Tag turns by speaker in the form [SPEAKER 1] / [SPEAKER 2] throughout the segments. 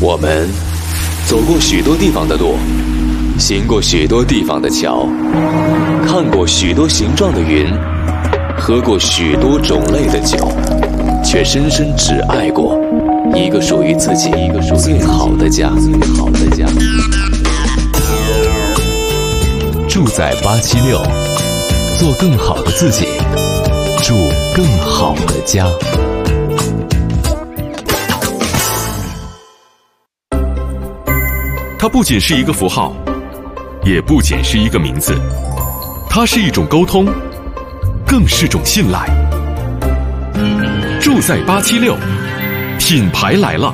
[SPEAKER 1] 我们走过许多地方的路，行过许多地方的桥，看过许多形状的云，喝过许多种类的酒，却深深只爱过一个属于自己最好的家。住在876，做更好的自己，住更好的家。
[SPEAKER 2] 它不仅是一个符号，也不仅是一个名字，它是一种沟通，更是种信赖。住在876，品牌来了。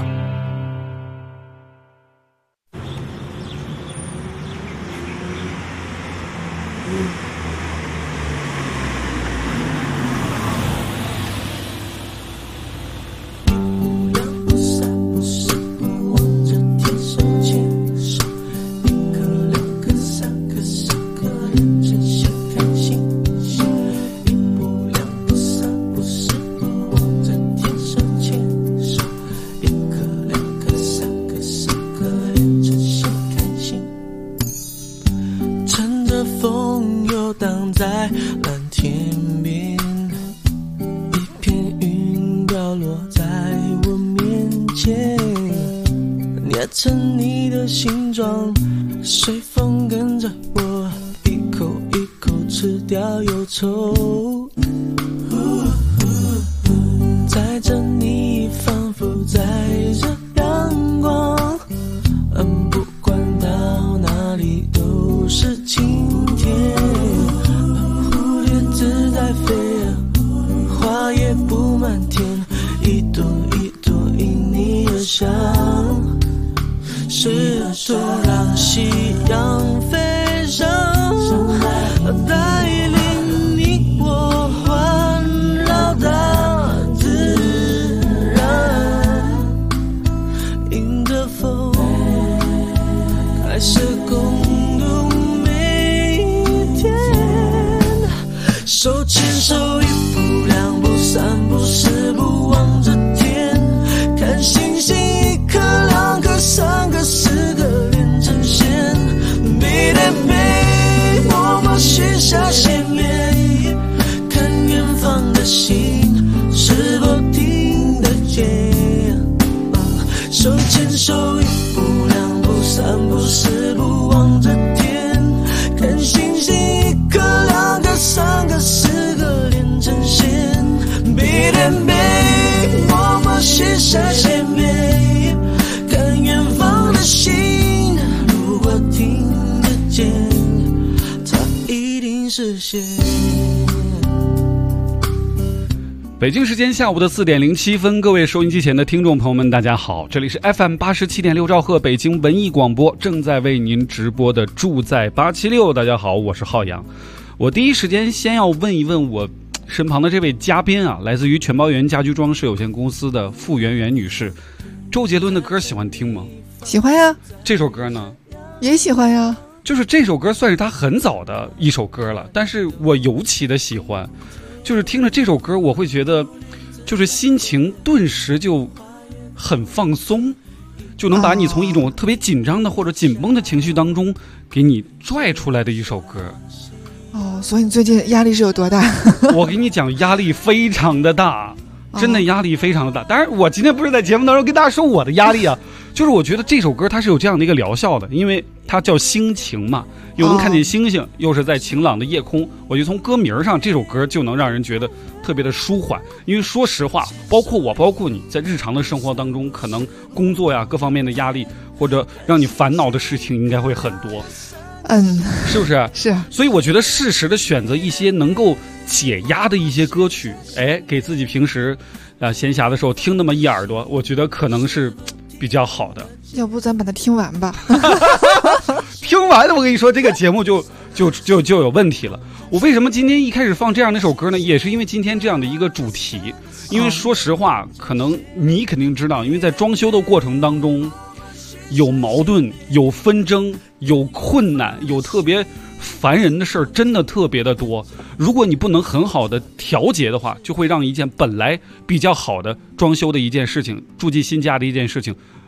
[SPEAKER 3] 北京时间下午的4点07分，各位收音机前的听众朋友们，大家好，这里是 FM 87.6兆赫北京文艺广播，正在为您直播的住在876。大家好，我是浩洋。我第一时间先要问一问我身旁的这位嘉宾啊，来自于全包园家居装饰有限公司的傅媛媛女士。周杰伦的歌喜欢听吗？
[SPEAKER 4] 喜欢呀。
[SPEAKER 3] 这首歌呢？
[SPEAKER 4] 也喜欢呀。
[SPEAKER 3] 就是这首歌算是他很早的一首歌了，但是我尤其的喜欢。就是听着这首歌，我会觉得，就是心情顿时就很放松，就能把你从一种特别紧张的或者紧绷的情绪当中给你拽出来的一首歌。
[SPEAKER 4] 哦，所以你最近压力是有多大？
[SPEAKER 3] 我给你讲，压力非常的大，真的压力非常的大。当然，我今天不是在节目当中跟大家说我的压力啊，就是我觉得这首歌它是有这样的一个疗效的，因为它叫星晴嘛。又能看见星星，又是在晴朗的夜空，我就从歌名上，这首歌就能让人觉得特别的舒缓。因为说实话，包括我，包括你在日常的生活当中，可能工作呀各方面的压力，或者让你烦恼的事情应该会很多。是不是？
[SPEAKER 4] 是。
[SPEAKER 3] 所以我觉得适时的选择一些能够解压的一些歌曲，给自己平时闲暇的时候听那么一耳朵，我觉得可能是比较好的。
[SPEAKER 4] 要不咱把它听完吧。
[SPEAKER 3] 听完了，我跟你说，这个节目就有问题了。我为什么今天一开始放这样的一首歌呢？也是因为今天这样的一个主题。因为说实话，可能你肯定知道，因为在装修的过程当中，有矛盾，有纷争，有困难，有特别烦人的事儿，真的特别的多。如果你不能很好的调节的话，就会让一件本来比较好的装修的一件事情，住进新家的一件事情，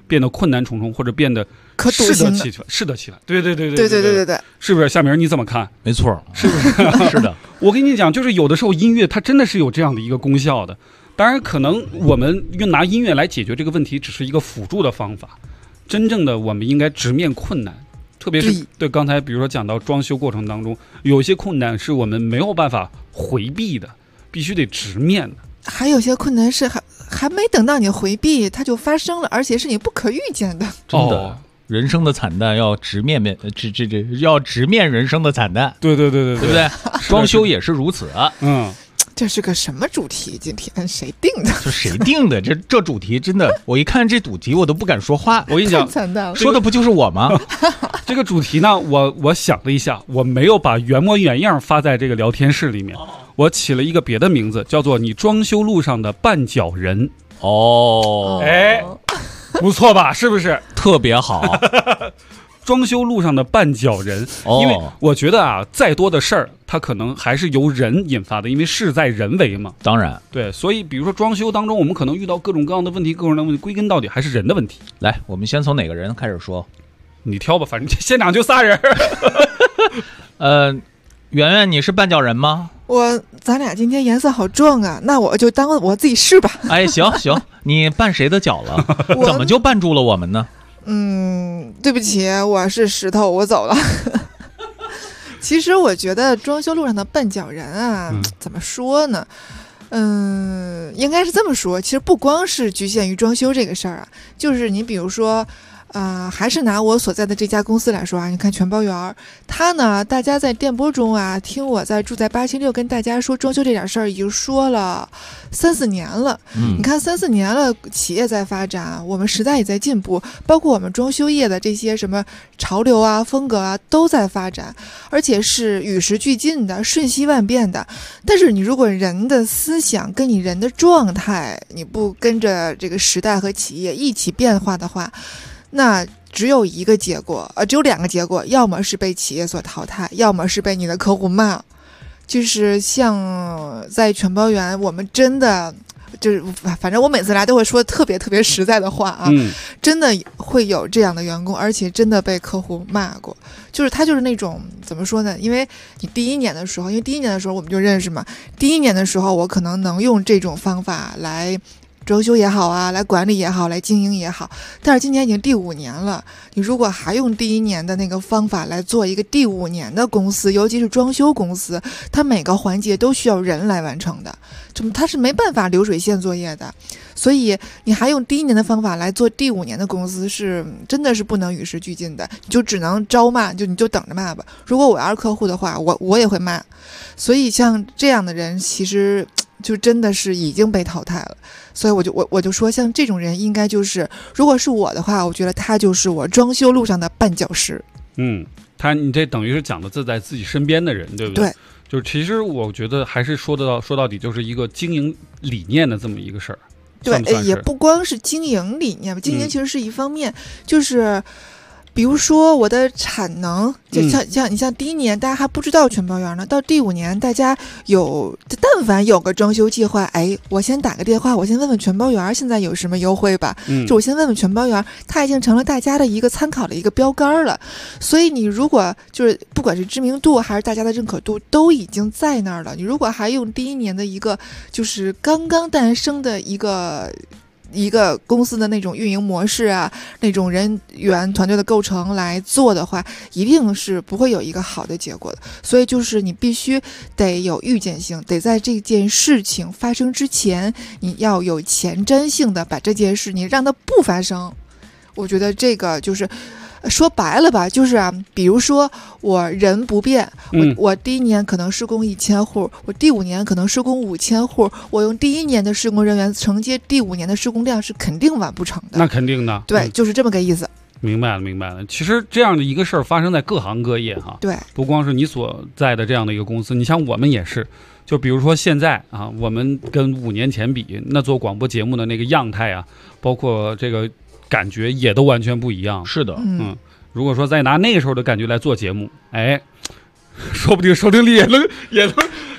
[SPEAKER 3] 变得困难重重，或者变得
[SPEAKER 4] 可笃信的，
[SPEAKER 3] 适得其反。对，
[SPEAKER 4] 对，
[SPEAKER 3] 是不是？夏明你怎么看？
[SPEAKER 5] 没错，
[SPEAKER 3] 是不是？
[SPEAKER 5] 是的。
[SPEAKER 3] 我跟你讲，就是有的时候音乐它真的是有这样的一个功效的。当然，可能我们拿音乐来解决这个问题，只是一个辅助的方法。真正的我们应该直面困难，特别是对刚才比如说讲到装修过程当中，有些困难是我们没有办法回避的，必须得直面的。
[SPEAKER 4] 还有些困难是还没等到你回避，它就发生了，而且是你不可预见的。
[SPEAKER 5] 真的，人生的惨淡要直面要直面人生的惨淡。
[SPEAKER 3] 对，对
[SPEAKER 5] 不对？装修也是如此。
[SPEAKER 4] 这是个什么主题？今天谁定的？
[SPEAKER 5] 就谁定的？这主题真的，我一看这主题我都不敢说话。
[SPEAKER 3] 我跟你讲，
[SPEAKER 4] 惨淡了，
[SPEAKER 5] 说的不就是我吗？
[SPEAKER 3] 这个主题呢，我想了一下，我没有把原模原样发在这个聊天室里面，我起了一个别的名字，叫做"你装修路上的绊脚人"。哎，不错吧？是不是
[SPEAKER 5] 特别好？
[SPEAKER 3] 装修路上的绊脚人，因为我觉得啊，再多的事儿，它可能还是由人引发的，因为事在人为嘛。
[SPEAKER 5] 当然，
[SPEAKER 3] 对，所以比如说装修当中，我们可能遇到各种各样的问题，归根到底还是人的问题。
[SPEAKER 5] 来，我们先从哪个人开始说？
[SPEAKER 3] 你挑吧，反正现场就仨人。
[SPEAKER 5] 圆圆，你是绊脚人吗？
[SPEAKER 4] 咱俩今天颜色好撞啊，那我就当我自己是吧。
[SPEAKER 5] 哎，行，你绊谁的脚了？怎么就绊住了我们呢？
[SPEAKER 4] 对不起，我是石头，我走了。其实我觉得装修路上的绊脚人啊，怎么说呢？应该是这么说，其实不光是局限于装修这个事儿啊，就是你比如说。还是拿我所在的这家公司来说啊，你看全包园，他呢，大家在电波中啊，听我在住在876跟大家说装修这点事儿，已经说了3-4年了。你看3-4年了，企业在发展，我们时代也在进步，包括我们装修业的这些什么潮流啊、风格啊，都在发展，而且是与时俱进的、瞬息万变的。但是你如果人的思想跟你人的状态，你不跟着这个时代和企业一起变化的话，那只有一个结果，只有两个结果，要么是被企业所淘汰，要么是被你的客户骂。就是像在全包园，我们真的就是反正我每次来都会说特别特别实在的话啊，真的会有这样的员工，而且真的被客户骂过。就是他就是那种怎么说呢？因为你第一年的时候我们就认识嘛，第一年的时候我可能能用这种方法来装修也好啊，来管理也好，来经营也好，但是今年已经第5年了，你如果还用第1年的那个方法来做一个第5年的公司，尤其是装修公司，它每个环节都需要人来完成的，它是没办法流水线作业的，所以你还用第1年的方法来做第5年的公司，是真的是不能与时俱进的，你就只能招骂，你就等着骂吧。如果我要是客户的话，我也会骂。所以像这样的人，其实就真的是已经被淘汰了。所以我就说，像这种人应该就是，如果是我的话，我觉得他就是我装修路上的绊脚石。
[SPEAKER 3] 你这等于是讲的在自己身边的人，对不对？对，就是其实我觉得还是说到底就是一个经营理念的这么一个事儿。
[SPEAKER 4] 对，也不光是经营理念吧，经营其实是一方面，就是比如说我的产能，就像你像第1年大家还不知道全包园呢，到第5年大家但凡有个装修计划，我先打个电话，我先问问全包园现在有什么优惠吧，就我先问问全包园，它已经成了大家的一个参考的一个标杆了。所以你如果就是不管是知名度还是大家的认可度都已经在那儿了，你如果还用第1年的一个就是刚刚诞生的一个公司的那种运营模式啊，那种人员团队的构成来做的话，一定是不会有一个好的结果的。所以就是你必须得有预见性，得在这件事情发生之前，你要有前瞻性的把这件事你让它不发生。我觉得这个就是说白了吧，就是比如说我人不变，我第1年可能施工1000户，我第5年可能施工5000户，我用第1年的施工人员承接第5年的施工量是肯定完不成的。
[SPEAKER 3] 那肯定的，
[SPEAKER 4] 对，就是这么个意思。
[SPEAKER 3] 明白了。其实这样的一个事儿发生在各行各业哈，
[SPEAKER 4] 对，
[SPEAKER 3] 不光是你所在的这样的一个公司，你像我们也是。就比如说现在啊，我们跟5年前比，那做广播节目的那个样态啊，包括这个感觉也都完全不一样。
[SPEAKER 5] 是的，
[SPEAKER 3] 如果说再拿那个时候的感觉来做节目，说不定收听率也能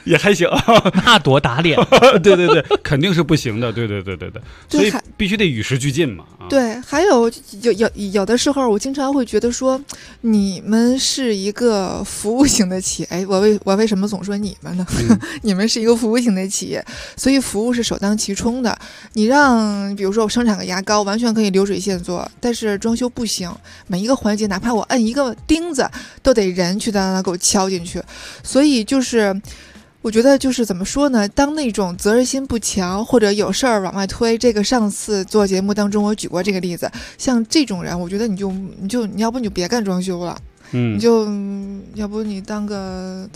[SPEAKER 3] 也还行，
[SPEAKER 5] 那多打脸。
[SPEAKER 3] 对对对，肯定是不行的，对对对对对，所以必须得与时俱进嘛。
[SPEAKER 4] 对，还有的时候，我经常会觉得说，你们是一个服务型的企业，哎，我为什么总说你们呢？你们是一个服务型的企业，所以服务是首当其冲的。你让比如说我生产个牙膏，完全可以流水线做，但是装修不行，每一个环节，哪怕我摁一个钉子，都得人去让它给我敲进去，所以就是。我觉得就是怎么说呢？当那种责任心不强，或者有事儿往外推，这个上次做节目当中我举过这个例子，像这种人，我觉得你要不你就别干装修了，你就要不你当个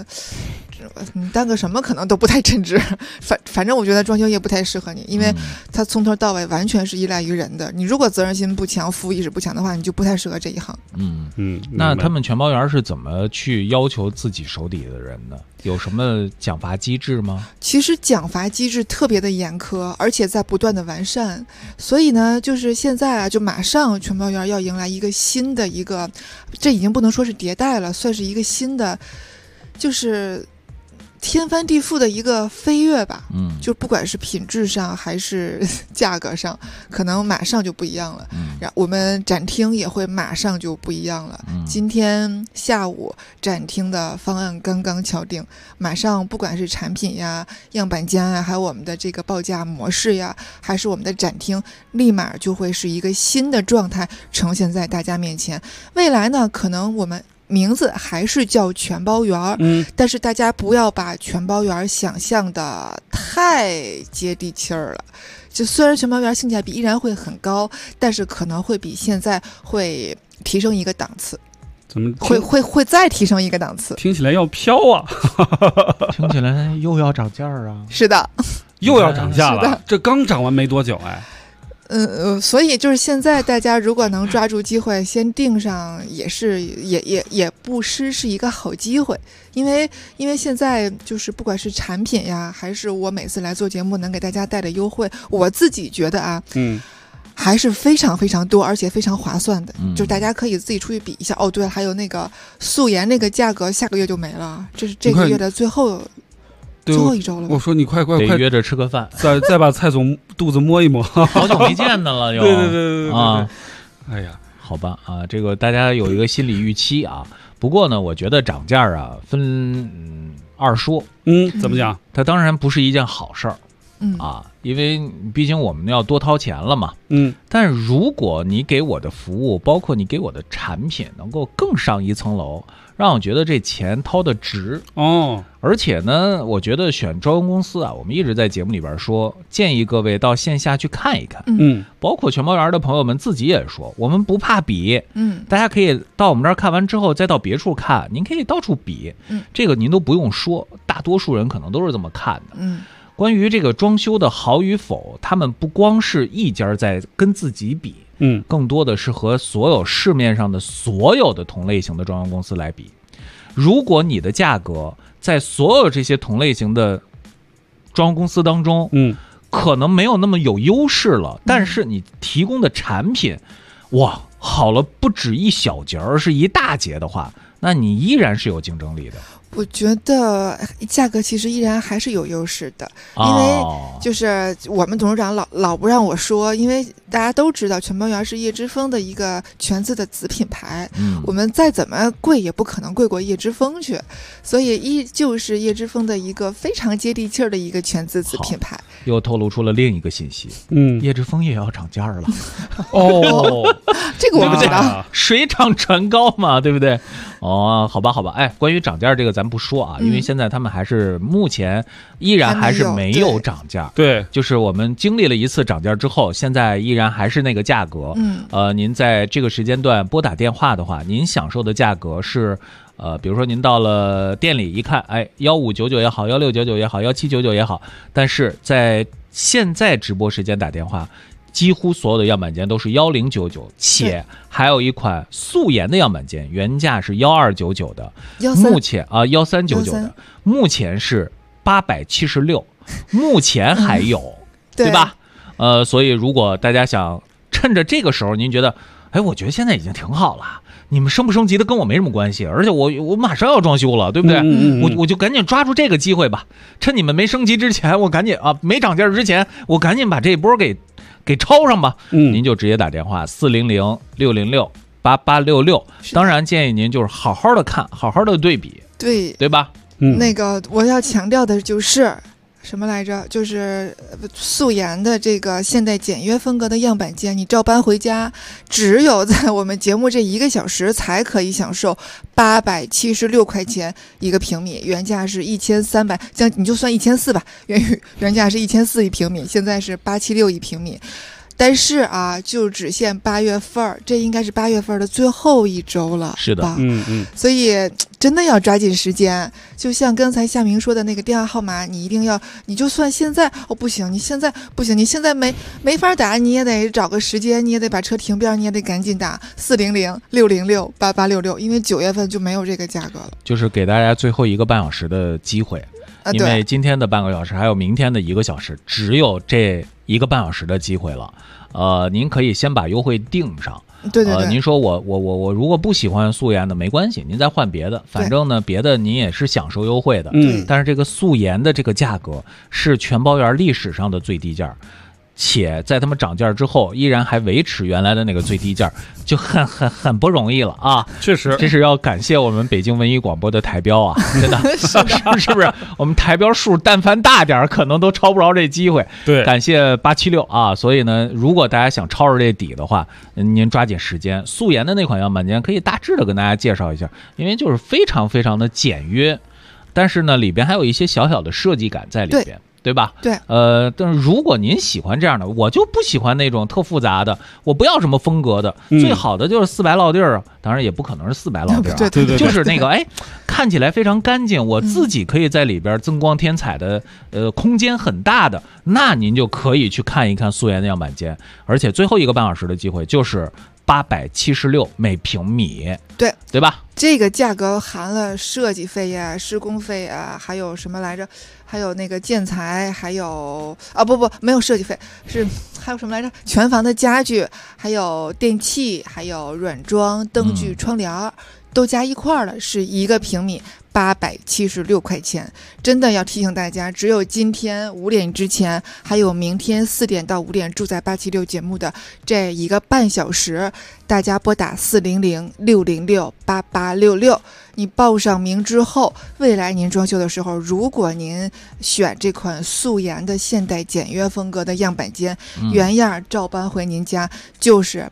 [SPEAKER 4] 什么可能都不太称职，反正我觉得装修业不太适合你，因为它从头到尾完全是依赖于人的。你如果责任心不强，服务意识不强的话，你就不太适合这一行。
[SPEAKER 5] 那他们全包园是怎么去要求自己手底的人呢？有什么奖罚机制吗？
[SPEAKER 4] 其实奖罚机制特别的严苛，而且在不断的完善。所以呢，就是现在啊，就马上全包园要迎来一个新的一个，这已经不能说是迭代了，算是一个新的，就是天翻地覆的一个飞跃吧。就不管是品质上还是价格上，可能马上就不一样了。然后我们展厅也会马上就不一样了。今天下午展厅的方案刚刚敲定，马上不管是产品呀、样板间啊，还有我们的这个报价模式呀，还是我们的展厅，立马就会是一个新的状态呈现在大家面前。未来呢，可能我们名字还是叫全包园，但是大家不要把全包园想象的太接地气儿了。就虽然全包园性价比依然会很高，但是可能会比现在会提升一个档次。
[SPEAKER 3] 怎么
[SPEAKER 4] 会再提升一个档次？
[SPEAKER 3] 听起来要飘啊！
[SPEAKER 5] 听起来又要涨价啊！
[SPEAKER 4] 是的，
[SPEAKER 3] 又要涨价了。这刚涨完没多久哎。
[SPEAKER 4] 所以就是现在大家如果能抓住机会先定上，也不失是一个好机会，因为现在就是不管是产品呀，还是我每次来做节目能给大家带的优惠，我自己觉得啊，还是非常非常多，而且非常划算的。就是大家可以自己出去比一下。哦，对了，还有那个素颜那个价格下个月就没了，这是这个月的最后一周了吧。
[SPEAKER 3] 我说你快
[SPEAKER 5] 得约着吃个饭，
[SPEAKER 3] 再把蔡总肚子摸一摸，
[SPEAKER 5] 好久没见的了又。
[SPEAKER 3] 对啊！哎呀，
[SPEAKER 5] 好吧啊，这个大家有一个心理预期啊。不过呢，我觉得涨价啊分二说。
[SPEAKER 3] 怎么讲？
[SPEAKER 5] 它当然不是一件好事儿。因为毕竟我们要多掏钱了嘛。但如果你给我的服务，包括你给我的产品，能够更上一层楼，让我觉得这钱掏得值而且呢，我觉得选装修公司啊，我们一直在节目里边说，建议各位到线下去看一看。包括全包园的朋友们自己也说，我们不怕比。大家可以到我们这儿看完之后，再到别处看，您可以到处比。这个您都不用说，大多数人可能都是这么看的。关于这个装修的好与否，他们不光是一家在跟自己比，更多的是和所有市面上的所有的同类型的装修公司来比。如果你的价格在所有这些同类型的装修公司当中，可能没有那么有优势了，但是你提供的产品，哇，好了不止一小节，而是一大截的话，那你依然是有竞争力的。
[SPEAKER 4] 我觉得价格其实依然还是有优势的，因为就是我们董事长老不让我说，因为大家都知道全包园是叶之峰的一个全资的子品牌，我们再怎么贵也不可能贵过叶之峰去，所以依旧是叶之峰的一个非常接地气儿的一个全资子品牌。
[SPEAKER 5] 又透露出了另一个信息，叶之峰也要涨价了。
[SPEAKER 4] 这个我不知道，
[SPEAKER 5] 水涨船高嘛，对不对？好吧，哎，关于涨价这个咱不说啊，因为现在他们还是目前依然还是没有涨价。对，就是我们经历了一次涨价之后，现在依然还是那个价格。您在这个时间段拨打电话的话，您享受的价格是比如说您到了店里一看，哎，1599也好，1699也好，1799也好，但是在现在直播时间打电话，几乎所有的样板间都是1099，且还有一款素颜的样板间，原价是1299的，目前1399的，目前是876，目前还有，对吧？所以如果大家想趁着这个时候，您觉得哎，我觉得现在已经挺好了。你们升不升级的跟我没什么关系，而且我马上要装修了，对不对？我就赶紧抓住这个机会吧，趁你们没升级之前，我赶紧没涨价之前，我赶紧把这一波给抄上吧。您就直接打电话400-606-8866。当然建议您就是好好的看，好好的对比，对吧？
[SPEAKER 4] 那个我要强调的就是什么来着？就是素颜的这个现代简约风格的样板间，你照搬回家，只有在我们节目这1个小时才可以享受876块钱一个平米，原价是1300，这样你就算1400吧，原价是1400一平米，现在是876一平米。但是啊，就只限8月份，这应该是8月份的最后一周了，
[SPEAKER 5] 是的，
[SPEAKER 4] 所以真的要抓紧时间。就像刚才夏明说的那个电话号码，你一定要，你就算现在不行，你现在不行，你现在没法打，你也得找个时间，你也得把车停边，你也得赶紧打400-606-8866，因为9月份就没有这个价格了。
[SPEAKER 5] 就是给大家最后1个半小时的机会。因为今天的半个小时还有明天的1个小时，只有这1个半小时的机会了。您可以先把优惠定上。
[SPEAKER 4] 对，
[SPEAKER 5] 您说我如果不喜欢素颜的没关系，您再换别的，反正呢别的您也是享受优惠的。但是这个素颜的这个价格是全包园历史上的最低价。且在他们涨价之后依然还维持原来的那个最低价，就很不容易了啊！
[SPEAKER 3] 确实，
[SPEAKER 5] 这是要感谢我们北京文艺广播的台标啊，真的是不是？我们台标数但凡大点可能都超不着这机会。
[SPEAKER 3] 对，
[SPEAKER 5] 感谢876啊！所以呢，如果大家想抄着这底的话，您抓紧时间。素颜的那款样板间可以大致的跟大家介绍一下，因为就是非常非常的简约，但是呢里边还有一些小小的设计感在里边。对吧？
[SPEAKER 4] 对，
[SPEAKER 5] 但是如果您喜欢这样的，我就不喜欢那种特复杂的，我不要什么风格的，最好的就是400落地儿啊，当然也不可能是400落地儿啊，
[SPEAKER 4] 对，
[SPEAKER 5] 就是那个看起来非常干净，我自己可以在里边增光添彩的，空间很大的，那您就可以去看一看素颜的样板间，而且最后1个半小时的机会就是876每平米，对吧？
[SPEAKER 4] 这个价格含了设计费呀、施工费啊，还有什么来着？还有那个建材，还有没有设计费，还有什么来着？全房的家具，还有电器，还有软装、灯具、窗帘，都加一块了，是1个平米876块钱。真的要提醒大家，只有今天5点之前，还有明天4点到5点住在876节目的这1个半小时，大家拨打400-606-8866。你报上名之后，未来您装修的时候，如果您选这款素颜的现代简约风格的样板间，原样照搬回您家就是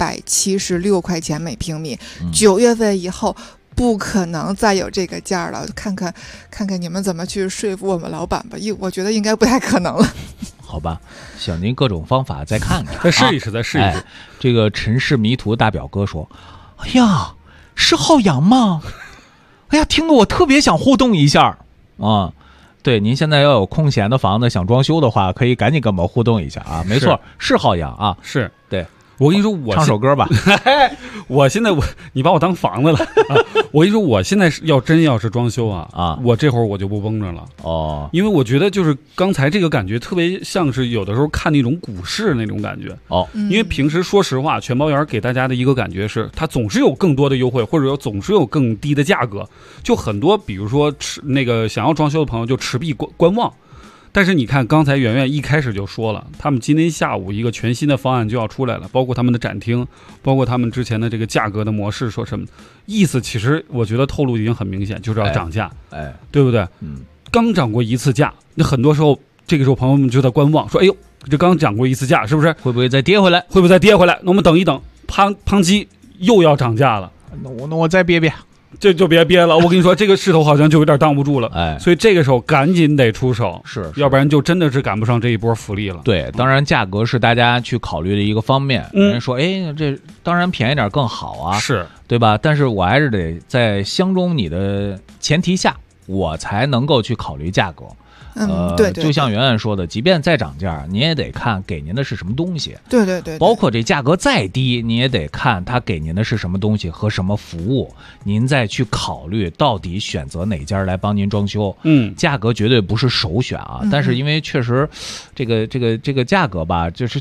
[SPEAKER 4] 876块钱每平米。9月份以后不可能再有这个价了，看看你们怎么去说服我们老板吧，我觉得应该不太可能了。
[SPEAKER 5] 好吧，想您各种方法再看看，
[SPEAKER 3] 再试一试。
[SPEAKER 5] 这个陈氏迷途大表哥说：“哎呀，是浩洋吗？哎呀，听得我特别想互动一下啊！对，您现在要有空闲的房子想装修的话，可以赶紧跟我们互动一下啊！没错，是浩洋啊，
[SPEAKER 3] 是
[SPEAKER 5] 对。”
[SPEAKER 3] 我跟你说，我
[SPEAKER 5] 唱首歌吧。
[SPEAKER 3] 我现在你把我当房子了。我跟你说，我现在要是装修我这会儿我就不绷着了
[SPEAKER 5] 哦，
[SPEAKER 3] 因为我觉得就是刚才这个感觉特别像是有的时候看那种股市那种感觉
[SPEAKER 5] 哦。
[SPEAKER 3] 因为平时说实话，全包园给大家的一个感觉是，它总是有更多的优惠，或者总是有更低的价格，就很多比如说那个想要装修的朋友就持币观望。但是你看，刚才圆圆一开始就说了，他们今天下午一个全新的方案就要出来了，包括他们的展厅，包括他们之前的这个价格的模式，说什么意思？其实我觉得透露已经很明显，就是要涨价，对不对？刚涨过一次价，那很多时候这个时候朋友们就在观望，说：“哎呦，这刚涨过一次价，是不是
[SPEAKER 5] 会不会再跌回来？
[SPEAKER 3] 会不会再跌回来？那我们等一等，砰叽又要涨价了。
[SPEAKER 5] 那我再憋憋。”
[SPEAKER 3] 这就别憋了，我跟你说，这个势头好像就有点挡不住了，所以这个时候赶紧得出手，
[SPEAKER 5] 是，
[SPEAKER 3] 要不然就真的是赶不上这一波福利了。
[SPEAKER 5] 对，当然价格是大家去考虑的一个方面。人说，这当然便宜点更好啊，
[SPEAKER 3] 是
[SPEAKER 5] 对吧？但是我还是得在相中你的前提下，我才能够去考虑价格。
[SPEAKER 4] 对，
[SPEAKER 5] 就像圆圆说的，即便再涨价，你也得看给您的是什么东西。
[SPEAKER 4] 对，
[SPEAKER 5] 包括这价格再低，你也得看他给您的是什么东西和什么服务，您再去考虑到底选择哪家来帮您装修。价格绝对不是首选啊，但是因为确实，这个价格吧，就是太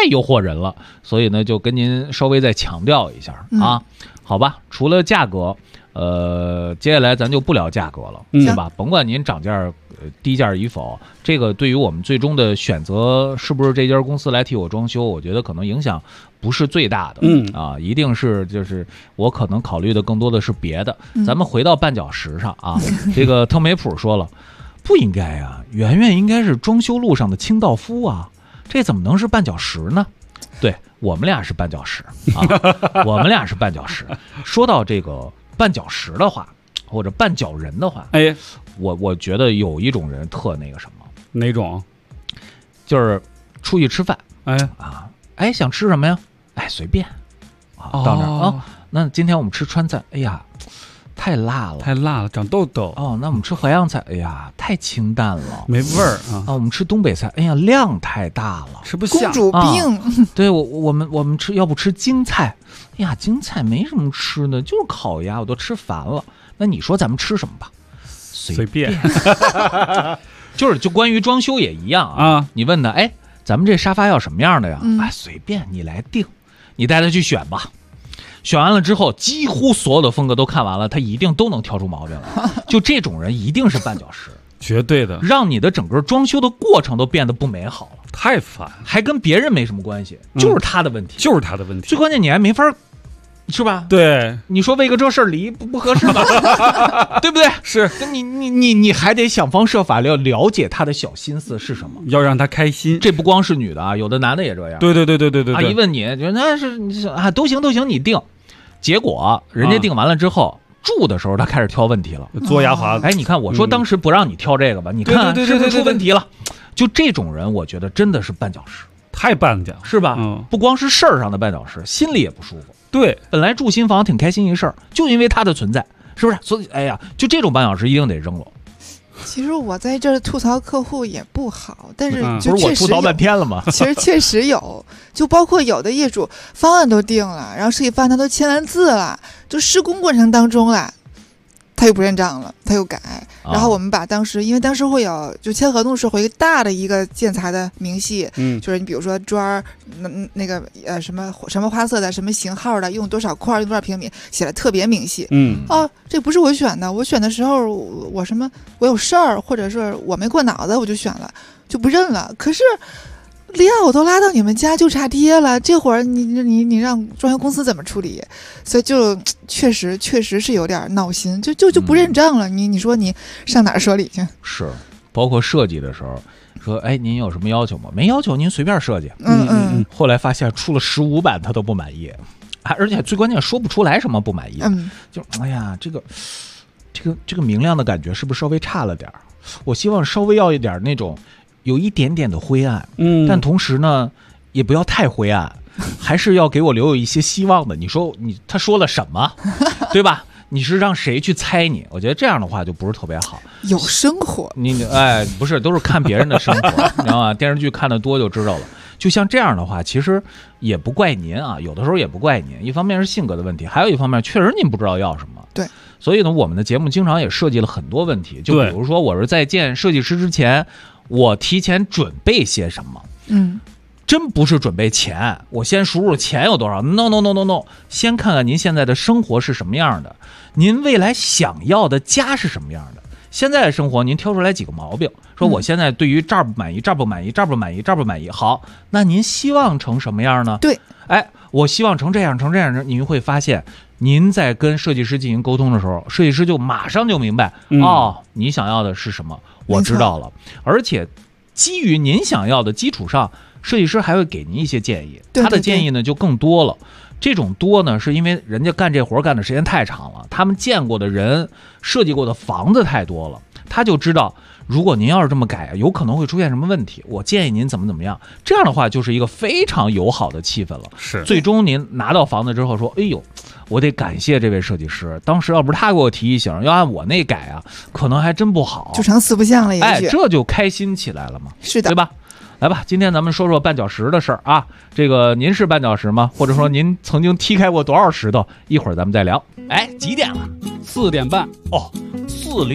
[SPEAKER 5] 诱惑人了，所以呢就跟您稍微再强调一下啊，好吧？除了价格，接下来咱就不聊价格了，对吧？甭管您涨价低价与否，这个对于我们最终的选择是不是这家公司来替我装修，我觉得可能影响不是最大的，一定是就是我可能考虑的更多的是别的。咱们回到绊脚石上啊，这个特梅普说了，不应该啊，圆圆应该是装修路上的清道夫啊，这怎么能是绊脚石呢？对，我们俩是绊脚石啊，我们俩是绊脚石。说到这个绊脚石的话，或者绊脚人的话，
[SPEAKER 3] 哎，
[SPEAKER 5] 我觉得有一种人特那个什么，
[SPEAKER 3] 哪种？
[SPEAKER 5] 就是出去吃饭，
[SPEAKER 3] 哎
[SPEAKER 5] 想吃什么呀？哎，随便啊，到那儿啊，那今天我们吃川菜，哎呀，太辣了，
[SPEAKER 3] 长痘痘。
[SPEAKER 5] 哦，那我们吃淮扬菜，哎呀，太清淡了，
[SPEAKER 3] 没味儿啊。
[SPEAKER 5] 我们吃东北菜，哎呀，量太大了，
[SPEAKER 3] 吃不下。
[SPEAKER 4] 公主病。
[SPEAKER 5] 对，我们吃，要不吃京菜？哎呀，京菜没什么吃的，就是烤鸭，我都吃烦了。那你说咱们吃什么吧？随便。就关于装修也一样啊。你问他，哎，咱们这沙发要什么样的呀？随便你来定，你带他去选吧。选完了之后，几乎所有的风格都看完了，他一定都能挑出毛病来。就这种人一定是绊脚石，
[SPEAKER 3] 绝对的，
[SPEAKER 5] 让你的整个装修的过程都变得不美好了，
[SPEAKER 3] 太烦，
[SPEAKER 5] 还跟别人没什么关系，就是他的问题，
[SPEAKER 3] 就是他的问题。
[SPEAKER 5] 最关键你还没法，是吧？
[SPEAKER 3] 对，
[SPEAKER 5] 你说为个这事儿离不合适吧？对不对？
[SPEAKER 3] 是，
[SPEAKER 5] 你还得想方设法要了解他的小心思是什么，
[SPEAKER 3] 要让他开心。
[SPEAKER 5] 这不光是女的啊，有的男的也这样。
[SPEAKER 3] 对。
[SPEAKER 5] 一问你，那是都行，你定。结果人家定完了之后，住的时候他开始挑问题了，
[SPEAKER 3] 嘬牙花子。
[SPEAKER 5] 哎，你看我说当时不让你挑这个吧，你看是不是出问题了？就这种人，我觉得真的是绊脚石，
[SPEAKER 3] 太绊脚，
[SPEAKER 5] 是吧？不光是事儿上的绊脚石，心里也不舒服。
[SPEAKER 3] 对，
[SPEAKER 5] 本来住新房挺开心一事儿，就因为它的存在，是不是？所以，哎呀，就这种绊脚石一定得扔了。
[SPEAKER 4] 其实我在这儿吐槽客户也不好，但是
[SPEAKER 5] 不是我吐槽半天了吗？
[SPEAKER 4] 其实确实有，就包括有的业主方案都定了，然后设计方案他都签完字了，就施工过程当中了，他又不认账了，他又改。然后我们把当时，因为当时会有就签合同时候一个大的一个建材的明细，就是你比如说砖那个什么花色的，什么型号的，用多少块，用多少平米，写的特别明细。这不是我选的，我选的时候我有事儿，或者是我没过脑子，我就选了，就不认了。可是料都拉到你们家就差贴了，这会儿你让装修公司怎么处理？所以就确实是有点闹心，就不认账了。你说你上哪儿说理去？
[SPEAKER 5] 是，包括设计的时候说，哎，您有什么要求吗？没要求，您随便设计。后来发现出了15版他都不满意，而且最关键说不出来什么不满意。就哎呀，这个明亮的感觉是不是稍微差了点儿？我希望稍微要一点那种。有一点点的灰暗，但同时呢，也不要太灰暗，还是要给我留有一些希望的。你说他说了什么，对吧？你是让谁去猜你？我觉得这样的话就不是特别好。
[SPEAKER 4] 有生活，
[SPEAKER 5] 不是，都是看别人的生活，你知道吗？电视剧看得多就知道了。就像这样的话，其实也不怪您啊，有的时候也不怪您。一方面是性格的问题，还有一方面确实您不知道要什么。
[SPEAKER 4] 对，
[SPEAKER 5] 所以呢，我们的节目经常也设计了很多问题，就比如说我是在见设计师之前。我提前准备些什么？真不是准备钱，我先数数钱有多少 ？No， 先看看您现在的生活是什么样的，您未来想要的家是什么样的。现在的生活您挑出来几个毛病，说我现在对于这儿不满意，这儿不满意，这儿不满意，这儿不满意。好，那您希望成什么样呢？
[SPEAKER 4] 对，
[SPEAKER 5] 哎，我希望成这样，您会发现。您在跟设计师进行沟通的时候，设计师就马上就明白，你想要的是什么，我知道了。而且基于您想要的基础上，设计师还会给您一些建议，他的建议呢就更多了。这种多呢，是因为人家干这活干的时间太长了，他们见过的人、设计过的房子太多了，他就知道。如果您要是这么改，有可能会出现什么问题？我建议您怎么样。这样的话，就是一个非常友好的气氛了。
[SPEAKER 3] 是，
[SPEAKER 5] 最终您拿到房子之后说：“哎呦，我得感谢这位设计师，当时要不是他给我提醒，要按我那改啊，可能还真不好，
[SPEAKER 4] 就成四不像了。”
[SPEAKER 5] 这就开心起来了嘛。
[SPEAKER 4] 是的，
[SPEAKER 5] 对吧？来吧，今天咱们说说绊脚石的事儿啊。这个您是绊脚石吗？或者说您曾经踢开过多少石头？一会儿咱们再聊。哎，几点了
[SPEAKER 3] ？4点半。
[SPEAKER 5] 哦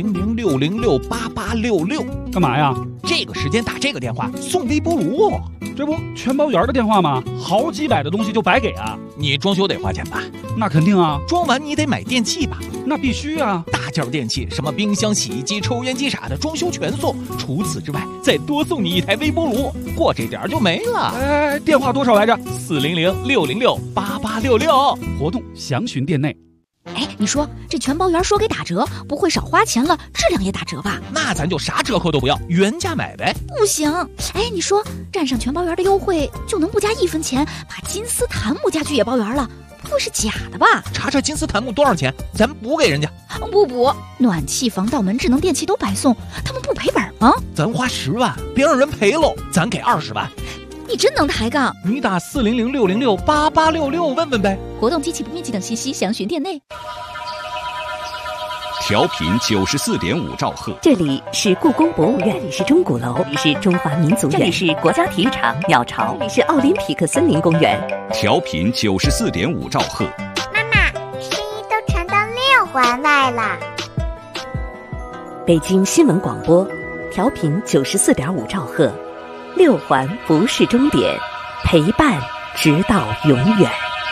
[SPEAKER 5] ，400-606-8866。
[SPEAKER 3] 干嘛呀？
[SPEAKER 5] 这个时间打这个电话送微波炉。
[SPEAKER 3] 这不全包圆的电话吗？好几百的东西就白给啊！
[SPEAKER 5] 你装修得花钱吧？
[SPEAKER 3] 那肯定啊！
[SPEAKER 5] 装完你得买电器吧？
[SPEAKER 3] 那必须啊！
[SPEAKER 5] 大件电器，什么冰箱、洗衣机、抽油烟机啥的，装修全送。除此之外，再多送你一台微波炉，过这点就没了。
[SPEAKER 3] 哎，电话多少来着
[SPEAKER 5] ？400-606-8866，
[SPEAKER 3] 活动详询店内。
[SPEAKER 6] 哎，你说这全包圆说给打折，不会少花钱了，质量也打折吧？
[SPEAKER 5] 那咱就啥折扣都不要，原价买呗。
[SPEAKER 6] 不行，哎，你说占上全包圆的优惠，就能不加1分钱把金丝檀木家具也包圆了，不会是假的吧？
[SPEAKER 5] 查查金丝檀木多少钱，咱补给人家。
[SPEAKER 6] 不补，暖气、防盗门、智能电器都白送，他们不赔本吗？
[SPEAKER 5] 咱花10万，别让人赔喽，咱给20万。
[SPEAKER 6] 你真能抬杠！
[SPEAKER 5] 你打400-606-8866问问呗。
[SPEAKER 6] 活动及其不面积等信息详询店内。
[SPEAKER 7] 调频94.5兆赫，
[SPEAKER 8] 这里是故宫博物院，这里是钟鼓楼，这里是中华民族园，这里是国家体育场鸟巢，这里是奥林匹克森林公园。
[SPEAKER 7] 调频94.5兆赫。
[SPEAKER 9] 妈妈，声音都传到6环外了。
[SPEAKER 8] 北京新闻广播，调频94.5兆赫，6环不是终点，陪伴直到永远。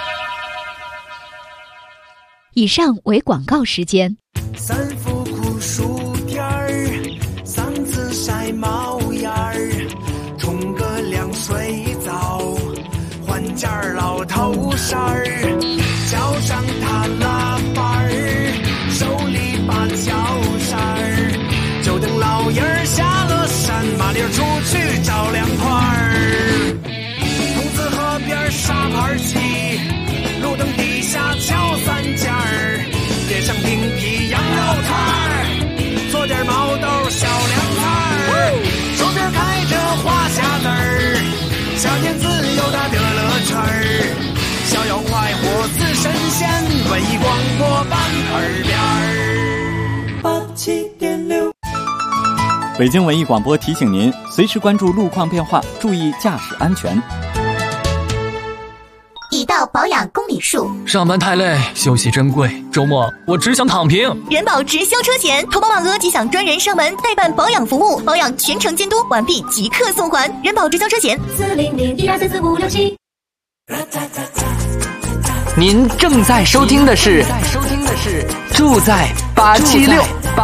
[SPEAKER 6] 以上为广告时间。
[SPEAKER 10] 3伏酷暑天儿，3次晒毛眼儿，冲个凉水澡，换件老头衫儿，脚上踏拉板儿，手里把脚扇儿，就等老爷儿下了山，麻溜出去找凉快儿。筒子河边沙盘棋，路灯底下敲3件儿，点上冰皮羊肉串儿，做点毛豆小凉菜儿，手边开着花匣子儿，夏天自由的乐乐圈儿，逍遥快活似神仙，文艺广播伴耳边儿。87.6。
[SPEAKER 11] 北京文艺广播提醒您，随时关注路况变化，注意驾驶安全。
[SPEAKER 9] 已到保养公里数，
[SPEAKER 12] 上班太累，休息珍贵，周末我只想躺平。
[SPEAKER 13] 人保直销车险，投保满额即享专人上门代办保养服务，保养全程监督，完毕即刻送还。人保直销车险400-1244-567。
[SPEAKER 12] 您正在收听的是住在876。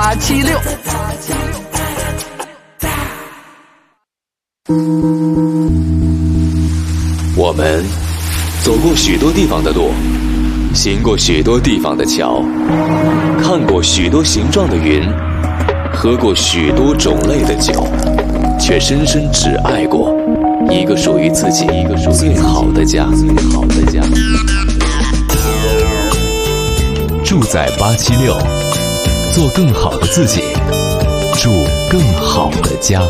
[SPEAKER 1] 我们走过许多地方的路，行过许多地方的桥，看过许多形状的云，喝过许多种类的酒，却深深只爱过一个属于自己最好的家。住在876，做更好的自己，住更好的家。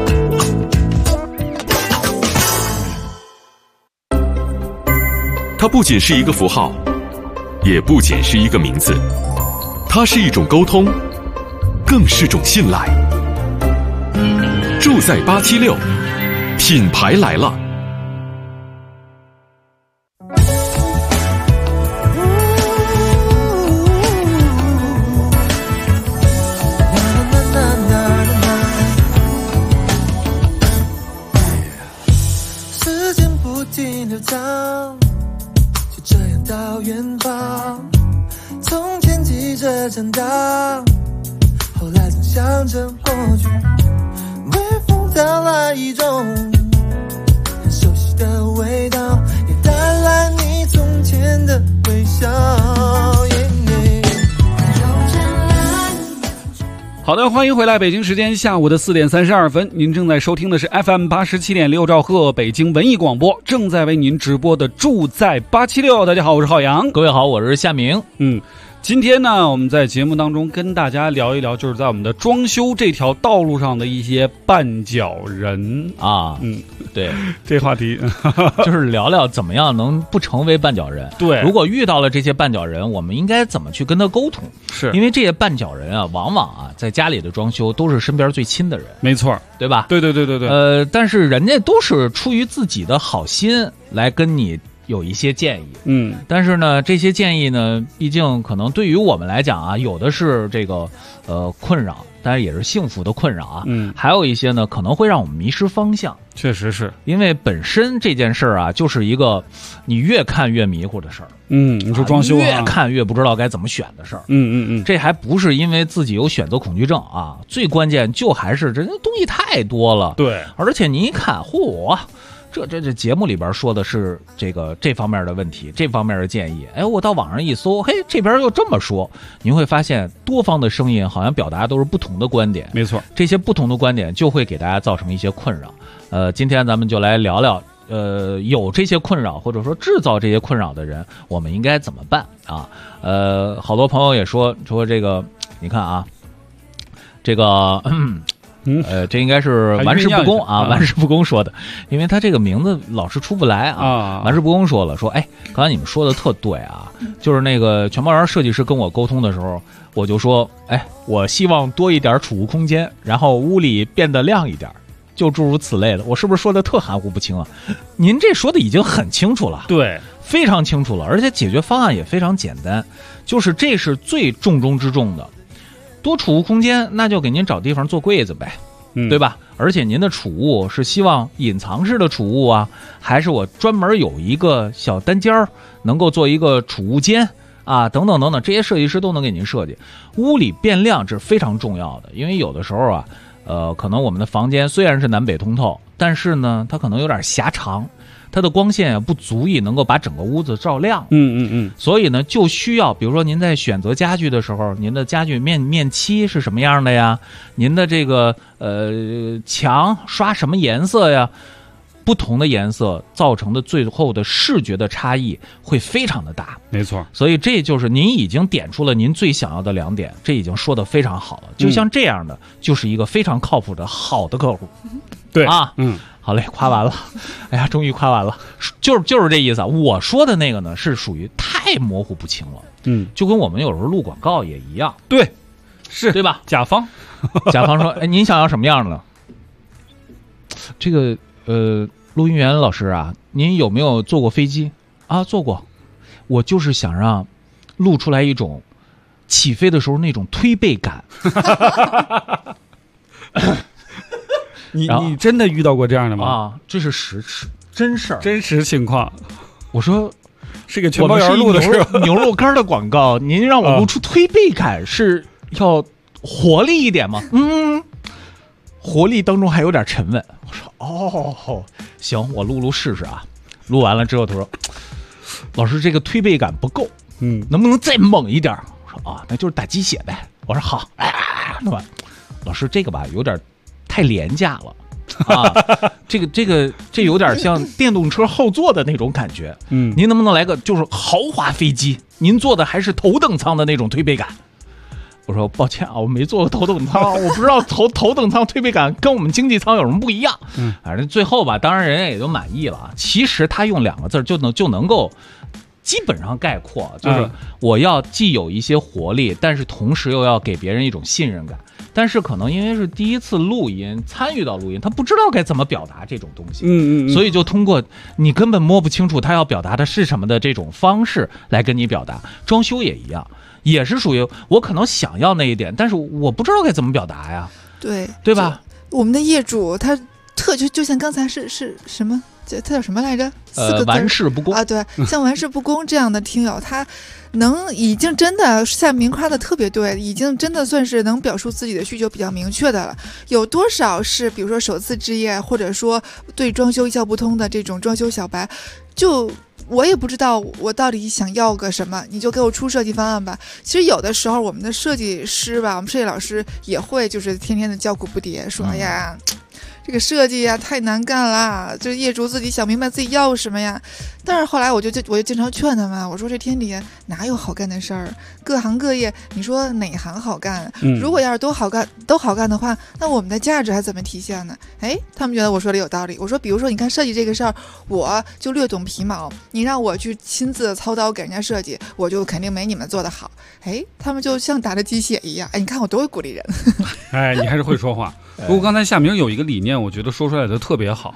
[SPEAKER 2] 它不仅是一个符号，也不仅是一个名字，它是一种沟通，更是种信赖。住在876，品牌来了。
[SPEAKER 10] 时间不停流淌，这样到远方，从前急着长大，后来总想着过去，微风带来一种很熟悉的味道，也带来你从前的微笑。
[SPEAKER 3] 好的，欢迎回来，北京时间下午的4点32分，您正在收听的是 FM 87.6兆赫北京文艺广播，正在为您直播的住在876。大家好，我是浩洋。
[SPEAKER 5] 各位好，我是夏明。
[SPEAKER 3] 今天呢，我们在节目当中跟大家聊一聊，就是在我们的装修这条道路上的一些绊脚人
[SPEAKER 5] 啊。对，
[SPEAKER 3] 这话题
[SPEAKER 5] 就是聊聊怎么样能不成为绊脚人。
[SPEAKER 3] 对，
[SPEAKER 5] 如果遇到了这些绊脚人，我们应该怎么去跟他沟通？
[SPEAKER 3] 是
[SPEAKER 5] 因为这些绊脚人啊，往往啊在家里的装修都是身边最亲的人，
[SPEAKER 3] 没错，
[SPEAKER 5] 对吧？
[SPEAKER 3] 对。
[SPEAKER 5] 但是人家都是出于自己的好心来跟你有一些建议，但是呢，这些建议呢，毕竟可能对于我们来讲啊，有的是这个困扰，但是也是幸福的困扰啊，还有一些呢可能会让我们迷失方向。
[SPEAKER 3] 确实是因
[SPEAKER 5] 为本身这件事儿啊，就是一个你越看越迷糊的事儿。
[SPEAKER 3] 你说装修
[SPEAKER 5] 越看越不知道该怎么选的事儿。这还不是因为自己有选择恐惧症啊，最关键就还是这东西太多了。
[SPEAKER 3] 对，
[SPEAKER 5] 而且你一看，嚯！这节目里边说的是这方面的问题，这方面的建议。哎，我到网上一搜，嘿，这边又这么说，你会发现多方的声音好像表达都是不同的观点。
[SPEAKER 3] 没错，
[SPEAKER 5] 这些不同的观点就会给大家造成一些困扰。今天咱们就来聊聊，有这些困扰或者说制造这些困扰的人，我们应该怎么办啊？好多朋友也说这个，你看啊，这个。这应该是玩世不恭啊，玩世不恭说的，因为他这个名字老是出不来啊。玩世不恭说了，说哎，刚才你们说的特对啊，就是那个全包园设计师跟我沟通的时候，我就说，哎，我希望多一点储物空间，然后屋里变得亮一点，就诸如此类的。我是不是说的特含糊不清啊？您这说的已经很清楚了，
[SPEAKER 3] 对，
[SPEAKER 5] 非常清楚了，而且解决方案也非常简单，就是这是最重中之重的。多储物空间，那就给您找地方做柜子呗，对吧？而且您的储物是希望隐藏式的储物啊，还是我专门有一个小单间儿能够做一个储物间啊？等等等等，这些设计师都能给您设计。屋里变亮这是非常重要的，因为有的时候啊，可能我们的房间虽然是南北通透，但是呢，它可能有点狭长。它的光线不足以能够把整个屋子照亮，所以呢，就需要比如说您在选择家具的时候，您的家具面漆是什么样的呀？您的这个墙刷什么颜色呀？不同的颜色造成的最后的视觉的差异会非常的大，
[SPEAKER 3] 没错。
[SPEAKER 5] 所以这就是您已经点出了您最想要的2点，这已经说得非常好了。就像这样的，就是一个非常靠谱的好的客户。
[SPEAKER 3] 对
[SPEAKER 5] 啊，好嘞，夸完了，哎呀，终于夸完了，就是这意思啊。我说的那个呢，是属于太模糊不清了，就跟我们有时候录广告也一样，
[SPEAKER 3] 对，是
[SPEAKER 5] 对吧？
[SPEAKER 3] 甲方
[SPEAKER 5] 说，哎，您想要什么样的？这个录音员老师啊，您有没有坐过飞机啊？坐过，我就是想让录出来一种起飞的时候那种推背感。
[SPEAKER 3] 你真的遇到过这样的吗？
[SPEAKER 5] 啊，这是真事儿，
[SPEAKER 3] 真实情况。
[SPEAKER 5] 我说
[SPEAKER 3] 是给全包园录的时候，
[SPEAKER 5] 牛肉干的广告，您让我录出推背感，是要活力一点吗？活力当中还有点沉稳。我说哦，行，我录试试啊。录完了之后，他说：“老师，这个推背感不够，能不能再猛一点？”我说：“啊，那就是打鸡血呗。”我说：“好，那么老师这个吧，有点太廉价了啊，这有点像电动车后座的那种感觉。您能不能来个就是豪华飞机？您坐的还是头等舱的那种推背感？”我说抱歉啊，我没坐过头等舱，我不知道头等舱推背感跟我们经济舱有什么不一样。反正最后吧，当然人家也就满意了。其实他用2个字就能够基本上概括，就是我要既有一些活力，但是同时又要给别人一种信任感。但是可能因为是第一次录音，参与到录音，他不知道该怎么表达这种东西，所以就通过你根本摸不清楚他要表达的是什么的这种方式来跟你表达。装修也一样，也是属于我可能想要那一点，但是我不知道该怎么表达呀，对吧？
[SPEAKER 4] 我们的业主他就像刚才是什么？他叫什么来着？4个字，
[SPEAKER 5] 玩世不恭
[SPEAKER 4] 啊！对，像玩世不恭这样的听友，他已经真的下明夸的特别对，已经真的算是能表述自己的需求比较明确的了。有多少是比如说首次置业，或者说对装修一窍不通的这种装修小白，就我也不知道我到底想要个什么，你就给我出设计方案吧。其实有的时候我们的设计师吧，我们设计老师也会就是天天的叫苦不迭，说哎呀。这个设计呀太难干了，就业主自己想明白自己要什么呀。但是后来我就经常劝他们，我说这天底下哪有好干的事儿？各行各业，你说哪行好干？如果要是都好干的话，那我们的价值还怎么体现呢？哎，他们觉得我说的有道理。我说，比如说你看设计这个事儿，我就略懂皮毛，你让我去亲自操刀给人家设计，我就肯定没你们做得好。哎，他们就像打着鸡血一样。哎，你看我多会鼓励人。
[SPEAKER 3] 哎，你还是会说话。不过刚才夏明有一个理念，我觉得说出来的特别好，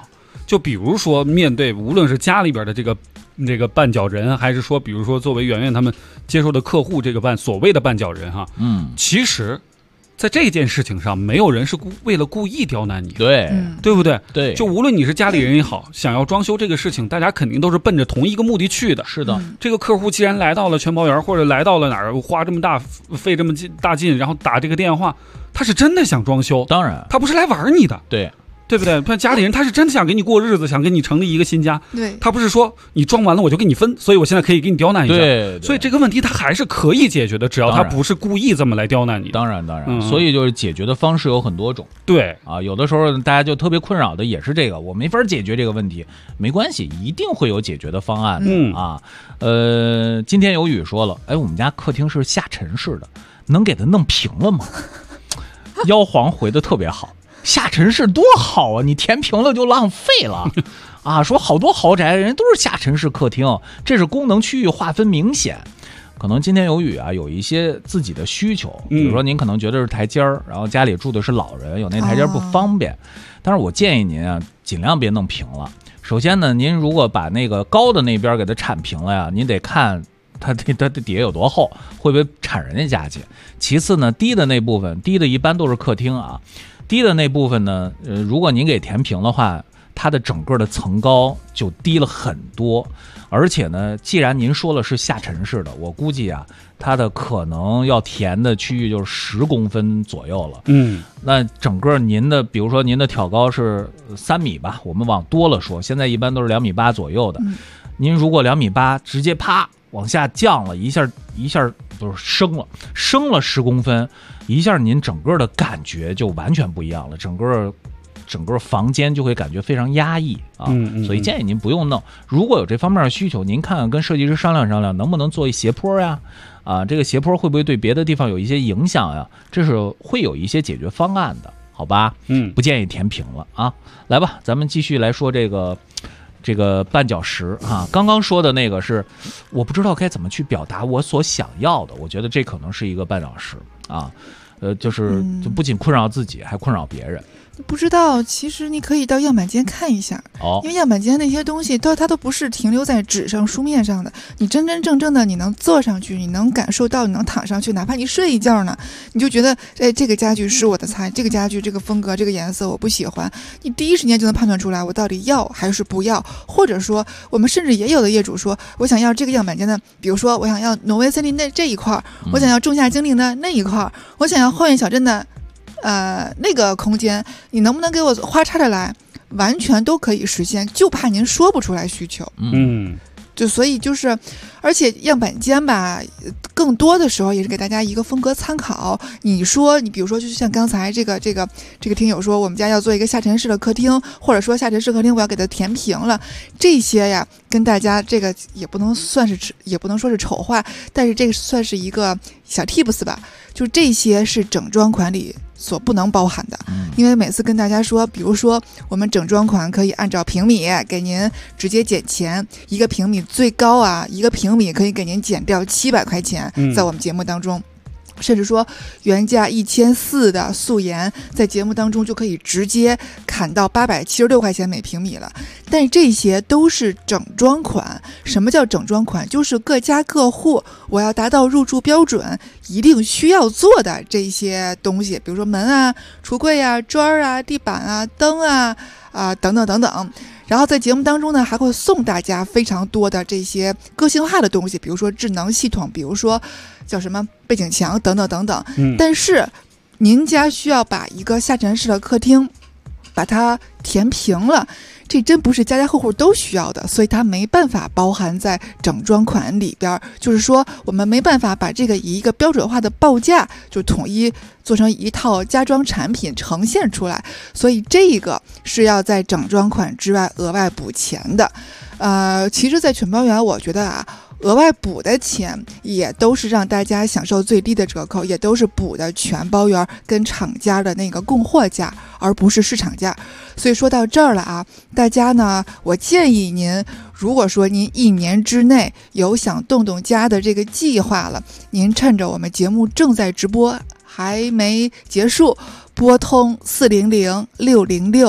[SPEAKER 3] 就比如说面对无论是家里边的这个绊脚人，还是说比如说作为圆圆他们接受的客户这个所谓的绊脚人哈，其实在这件事情上，没有人是为了故意刁难你，对不对？
[SPEAKER 5] 对，
[SPEAKER 3] 就无论你是家里人也好，想要装修这个事情，大家肯定都是奔着同一个目的去的。
[SPEAKER 5] 是的，
[SPEAKER 3] 这个客户既然来到了全包园，或者来到了哪儿，花这么大费这么大劲，然后打这个电话，他是真的想装修，
[SPEAKER 5] 当然，
[SPEAKER 3] 他不是来玩你的，对不对？他家里人他是真的想给你过日子，想给你成立一个新家。
[SPEAKER 4] 对，
[SPEAKER 3] 他不是说你装完了我就给你分，所以我现在可以给你刁难一下。
[SPEAKER 5] 对，
[SPEAKER 3] 所以这个问题他还是可以解决的，只要他不是故意这么来刁难你。
[SPEAKER 5] 当然，所以就是解决的方式有很多种。
[SPEAKER 3] 对
[SPEAKER 5] 啊，有的时候大家就特别困扰的也是这个，我没法解决这个问题，没关系，一定会有解决的方案的。今天有雨说了，我们家客厅是下沉式的，能给它弄平了吗？妖皇回的特别好。下沉式多好啊！你填平了就浪费了啊！说好多豪宅人都是下沉式客厅，这是功能区域划分明显。可能今天有雨啊，有一些自己的需求，比如说您可能觉得是台阶儿，然后家里住的是老人，有那台阶不方便。但是我建议您啊，尽量别弄平了。首先呢，您如果把那个高的那边给它铲平了呀，您得看它底下有多厚，会不会铲人家家去。其次呢，低的那部分，低的一般都是客厅啊。低的那部分呢，如果您给填平的话，它的整个的层高就低了很多。而且呢，既然您说了是下沉式的，我估计啊，它的可能要填的区域就是10公分左右了。那整个您的，比如说您的挑高是3米吧，我们往多了说，现在一般都是2.8米左右的。您如果2.8米，直接啪往下降了一下不是升了10公分，一下您整个的感觉就完全不一样了，整个房间就会感觉非常压抑啊。所以建议您不用弄。如果有这方面的需求，您看看跟设计师商量商量，能不能做一斜坡呀？这个斜坡会不会对别的地方有一些影响呀？这是会有一些解决方案的，好吧？不建议填平了啊。来吧，咱们继续来说这个绊脚石啊。刚刚说的那个是我不知道该怎么去表达我所想要的，我觉得这可能是一个绊脚石啊。就不仅困扰自己，还困扰别人。
[SPEAKER 4] 不知道，其实你可以到样板间看一下，因为样板间那些东西它都不是停留在纸上书面上的，你真真正正的你能坐上去，你能感受到，你能躺上去，哪怕你睡一觉呢，你就觉得这个家具是我的菜，这个家具这个风格这个颜色我不喜欢，你第一时间就能判断出来我到底要还是不要。或者说我们甚至也有的业主说，我想要这个样板间的，比如说我想要挪威森林的这一块，我想要仲夏精灵的那一块，我想要后院小镇的那个空间，你能不能给我花插着来？完全都可以实现，就怕您说不出来需求。就所以就是，而且样板间吧，更多的时候也是给大家一个风格参考。你比如说，就像刚才这个听友说，我们家要做一个下沉式的客厅，或者说下沉式客厅我要给它填平了，这些呀，跟大家这个也不能说是丑话，但是这个算是一个小 tips 吧。就这些是整装款里所不能包含的，因为每次跟大家说，比如说我们整装款可以按照平米给您直接减钱，一个平米最高啊，1个平米可以给您减掉700块钱，在我们节目当中。甚至说原价1400的素颜，在节目当中就可以直接砍到876块钱每平米了。但是这些都是整装款。什么叫整装款？就是各家各户我要达到入住标准一定需要做的这些东西，比如说门啊、橱柜啊、砖啊、地板啊、灯啊等等等等。然后在节目当中呢，还会送大家非常多的这些个性化的东西，比如说智能系统，比如说叫什么背景墙等等等等。但是您家需要把一个下沉式的客厅把它填平了，这真不是家家户户都需要的，所以它没办法包含在整装款里边。就是说我们没办法把这个以一个标准化的报价就统一做成一套家装产品呈现出来，所以这个是要在整装款之外额外补钱的。其实在全包园我觉得额外补的钱也都是让大家享受最低的折扣，也都是补的全包园跟厂家的那个供货价，而不是市场价。所以说到这儿了大家呢，我建议您，如果说您1年之内有想动家的这个计划了，您趁着我们节目正在直播还没结束，拨通400-606-888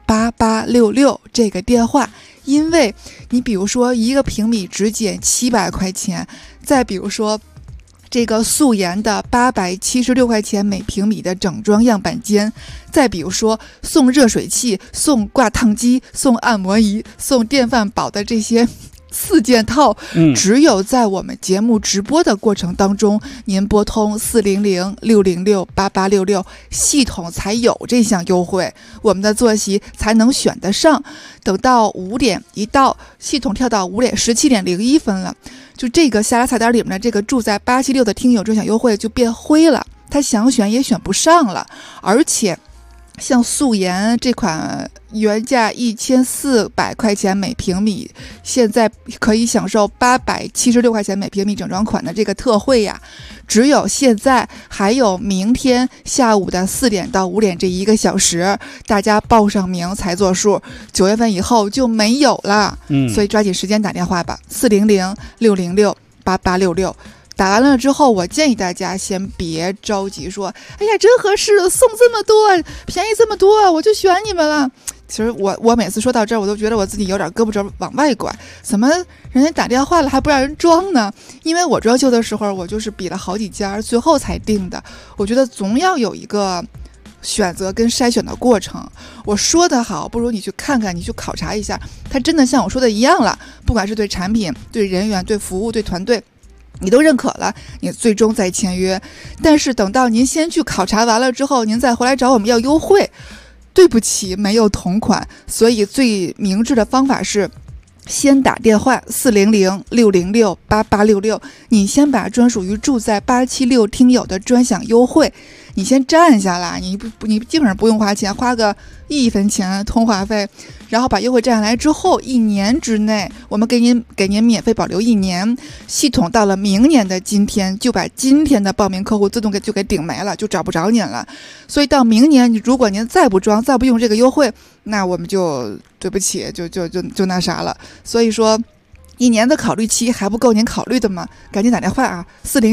[SPEAKER 4] 8866这个电话。因为你比如说1个平米只减700块钱，再比如说这个素颜的876块钱每平米的整装样板间，再比如说送热水器、送挂烫机、送按摩仪、送电饭煲的这些4件套，只有在我们节目直播的过程当中，您拨通400-606-8866，系统才有这项优惠，我们的坐席才能选得上。等到5点一到，系统跳到17点01分了，就这个下拉菜单里面的这个住在876的听友专享优惠就变灰了，他想选也选不上了。而且像素颜这款原价1400块钱每平米，现在可以享受876块钱每平米整装款的这个特惠呀，只有现在还有明天下午的4点到5点这1个小时，大家报上名才作数，9月份以后就没有了。所以抓紧时间打电话吧，400-606-8866。打完了之后，我建议大家先别着急说，哎呀，真合适，送这么多，便宜这么多，我就选你们了。其实我每次说到这儿，我都觉得我自己有点胳膊肘往外拐，怎么人家打电话了还不让人装呢？因为我装修的时候，我就是比了好几家，最后才定的。我觉得总要有一个选择跟筛选的过程。我说的好，不如你去看看，你去考察一下，它真的像我说的一样了，不管是对产品、对人员、对服务、对团队，你都认可了，你最终再签约。但是等到您先去考察完了之后，您再回来找我们要优惠，对不起，没有同款。所以最明智的方法是先打电话400-606-8866，你先把专属于住在876听友的专享优惠你先占下来，你基本上不用花钱，花个1分钱通话费，然后把优惠占下来之后，1年之内我们给您免费保留1年，系统到了明年的今天就把今天的报名客户自动就给顶没了，就找不着您了。所以到明年如果您再不装再不用这个优惠，那我们就对不起，就那啥了。所以说1年的考虑期还不够您考虑的吗？赶紧打电话啊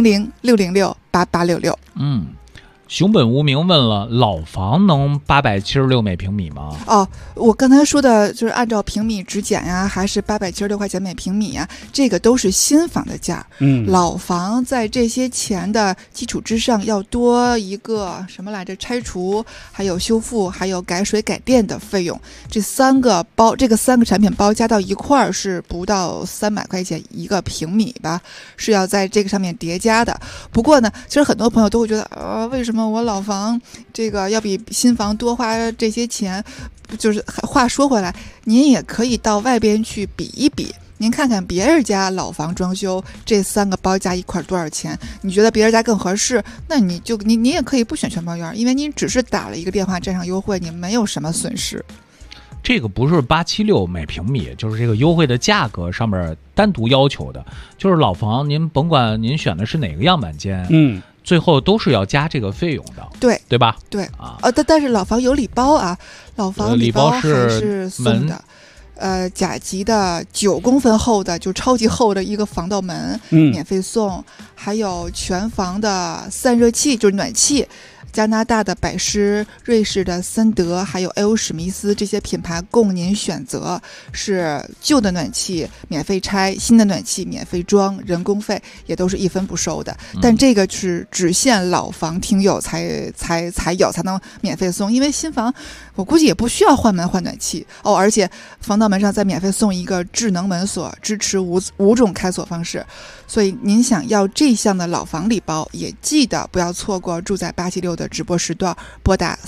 [SPEAKER 4] ，400-606-8866。
[SPEAKER 5] 熊本无名问了，老房能876每平米吗？
[SPEAKER 4] 我刚才说的就是按照平米直减呀，还是876块钱每平米呀，这个都是新房的价。老房在这些钱的基础之上要多一个什么来着？拆除，还有修复，还有改水改电的费用。这3个产品包加到一块儿是不到300块钱1个平米吧，是要在这个上面叠加的。不过呢，其实很多朋友都会觉得为什么我老房这个要比新房多花这些钱？就是话说回来，您也可以到外边去比一比，您看看别人家老房装修这3个包加一块多少钱，你觉得别人家更合适，那你也可以不选全包圆，因为您只是打了一个电话占上优惠，你没有什么损失。
[SPEAKER 5] 这个不是876每平米，就是这个优惠的价格上面单独要求的，就是老房您甭管您选的是哪个样板间，最后都是要加这个费用的，对吧？
[SPEAKER 4] 对啊，但是老房有礼包啊，老房礼包还是送的。甲级的9公分厚的，就超级厚的一个防盗门，免费送，还有全房的散热器，就是暖气。加拿大的百诗、瑞士的森德，还有 A.O. 史密斯这些品牌供您选择，是旧的暖气免费拆，新的暖气免费装，人工费也都是1分不收的。但这个是只限老房听友才能免费送，因为新房我估计也不需要换门换暖气而且防盗门上再免费送一个智能门锁，支持5种开锁方式。所以您想要这项的老房礼包，也记得不要错过住在876的直播时段，拨打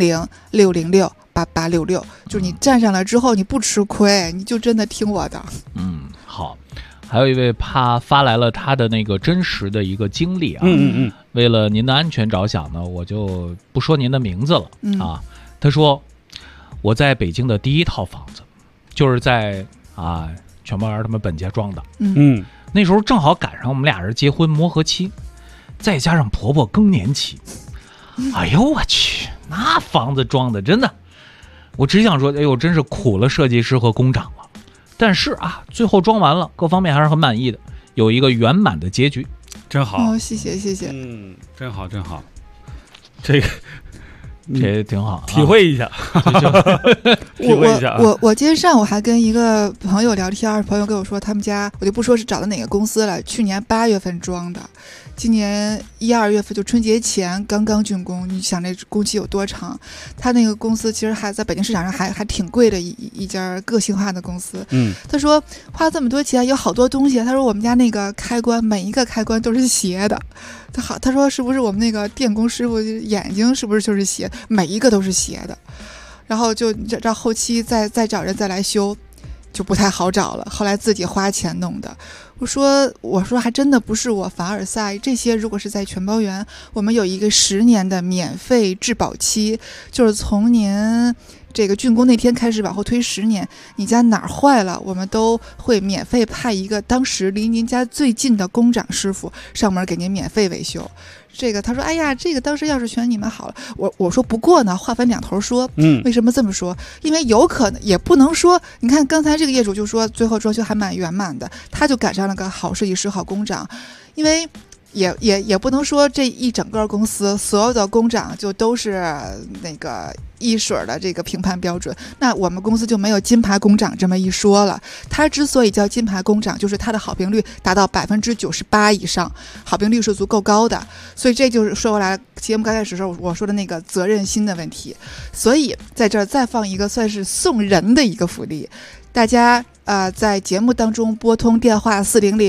[SPEAKER 4] 400-606-8866，就是你站上来之后你不吃亏，你就真的听我的。
[SPEAKER 5] 好，还有一位发来了他的那个真实的一个经历啊，为了您的安全着想呢，我就不说您的名字了他说我在北京的第1套房子就是在全包圆他们本家装的，那时候正好赶上我们俩人结婚磨合期，再加上婆婆更年期，哎呦我去，那房子装的真的，我只想说，哎呦，真是苦了设计师和工长了。但是最后装完了，各方面还是很满意的，有一个圆满的结局，
[SPEAKER 3] 真好。
[SPEAKER 4] 谢谢，
[SPEAKER 3] 真好。这个
[SPEAKER 5] 这挺好，
[SPEAKER 3] 体会一下。体会一下。
[SPEAKER 4] 我今天上午还跟一个朋友聊天，朋友跟我说他们家，我就不说是找的哪个公司了，去年8月份装的，今年1、2月份就春节前刚刚竣工。你想这工期有多长？他那个公司其实还在北京市场上还挺贵的一家个性化的公司。他说花这么多钱有好多东西，他说我们家那个开关每一个开关都是斜的。他说是不是我们那个电工师傅眼睛是不是就是斜，每一个都是斜的，然后就让后期再找人再来修就不太好找了，后来自己花钱弄的。我说还真的不是我凡尔赛，这些如果是在全包园，我们有一个10年的免费质保期，就是从您这个竣工那天开始往后推10年，你家哪儿坏了，我们都会免费派一个当时离您家最近的工长师傅上门给您免费维修。这个他说，哎呀，这个当时要是选你们好了。我说不过呢，话分两头说。为什么这么说？因为有可能也不能说，你看刚才这个业主就说最后装修还蛮圆满的，他就赶上了个好设计师、好工长，因为。也不能说这一整个公司所有的工长就都是那个一水的这个评判标准，那我们公司就没有金牌工长这么一说了。他之所以叫金牌工长，就是他的好评率达到98%以上，好评率是足够高的。所以这就是说回来节目刚开始的时候我说的那个责任心的问题。所以在这儿再放一个算是送人的一个福利，大家在节目当中拨通电话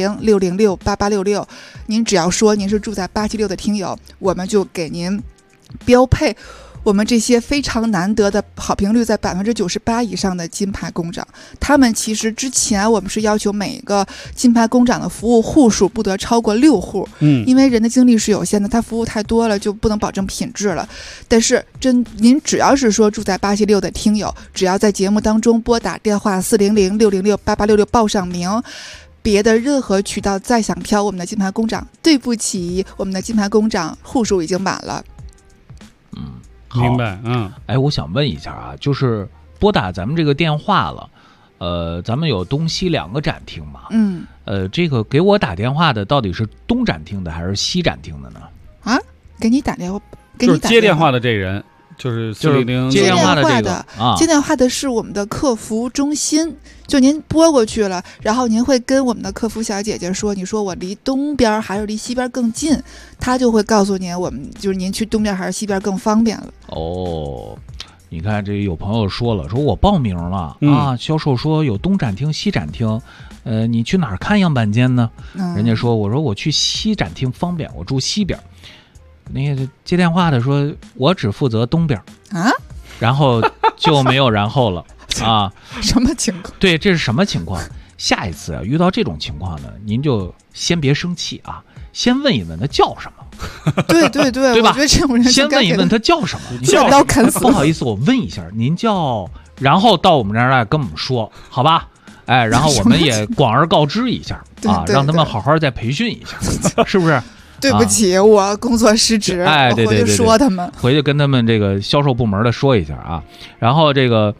[SPEAKER 4] 400-606-8866，您只要说您是住在876的听友，我们就给您标配我们这些非常难得的好评率在98%以上的金牌工长。他们其实之前我们是要求每个金牌工长的服务户数不得超过6户，因为人的精力是有限的，他服务太多了就不能保证品质了。但是您只要是说住在876的听友，只要在节目当中拨打电话400-606-8866报上名，别的任何渠道再想挑我们的金牌工长，对不起，我们的金牌工长户数已经满了。
[SPEAKER 3] 明白。
[SPEAKER 5] 我想问一下啊，就是拨打咱们这个电话了，咱们有东西2个展厅嘛？这个给我打电话的到底是东展厅的还是西展厅的呢？啊，
[SPEAKER 4] 给你打电话，
[SPEAKER 3] 就是接电话的这人。就是
[SPEAKER 5] 接电话的这个
[SPEAKER 4] 接电话的是我们的客服中心，就您拨过去了，然后您会跟我们的客服小姐姐说，你说我离东边还是离西边更近，她就会告诉您，我们就是您去东边还是西边更方便了。
[SPEAKER 5] 你看这有朋友说了，说我报名了啊，销售说有东展厅西展厅，你去哪儿看样板间呢？人家说，我说我去西展厅方便，我住西边。那个接电话的说，我只负责东边啊，然后就没有然后了啊。
[SPEAKER 4] 什么情况？
[SPEAKER 5] 对，这是什么情况？下一次遇到这种情况呢，您就先别生气啊，先问一问他叫什么。
[SPEAKER 4] 对，
[SPEAKER 5] 对吧？
[SPEAKER 4] 我觉得这种人
[SPEAKER 5] 先问一问他叫什么。
[SPEAKER 4] 叫刀砍死。
[SPEAKER 5] 不好意思，我问一下，您叫，然后到我们这儿来跟我们说，好吧？然后我们也广而告之一下啊，让他们好好再培训一下，是不是？
[SPEAKER 4] 对不起，我工作失职，
[SPEAKER 5] 对，
[SPEAKER 4] 回去说他们，
[SPEAKER 5] 回去跟他们这个销售部门的说一下啊。然后这个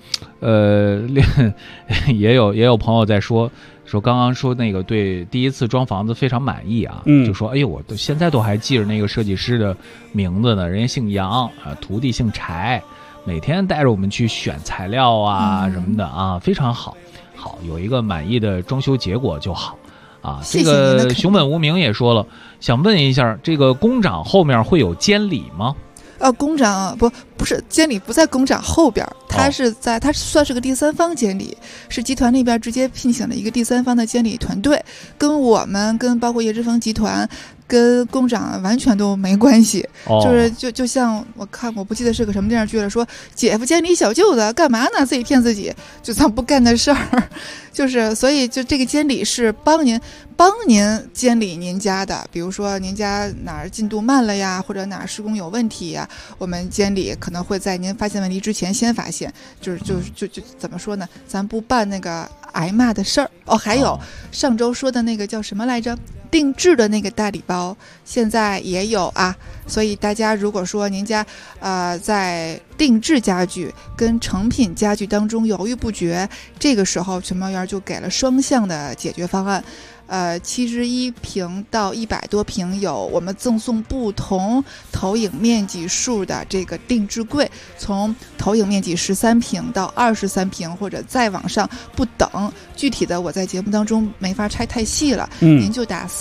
[SPEAKER 5] 也有朋友在说刚刚说那个对第一次装房子非常满意啊，就说我现在都还记着那个设计师的名字呢，人家姓杨啊，徒弟姓柴，每天带着我们去选材料啊什么的啊，非常好，有一个满意的装修结果就好。这个熊本无名也说了，想问一下，这个工长后面会有监理吗？
[SPEAKER 4] 工长不是监理，不在工长后边，他算是个第三方监理，是集团那边直接聘请了一个第三方的监理团队，跟我们跟包括叶之峰集团跟工长完全都没关系。就像我不记得是个什么电视剧了，说姐夫监理小舅子干嘛呢？自己骗自己，就咱不干的事儿。就是所以就这个监理是帮您监理您家的，比如说您家哪儿进度慢了呀，或者哪儿施工有问题呀，我们监理可能会在您发现问题之前先发现，就怎么说呢？咱不办那个挨骂的事儿。还有上周说的那个叫什么来着？定制的那个大礼包现在也有啊，所以大家如果说您家在定制家具跟成品家具当中犹豫不决，这个时候全猫园就给了双向的解决方案。 71平到100多平有我们赠送不同投影面积数的这个定制柜，从投影面积13平到23平或者再往上不等，具体的我在节目当中没法拆太细了，您就打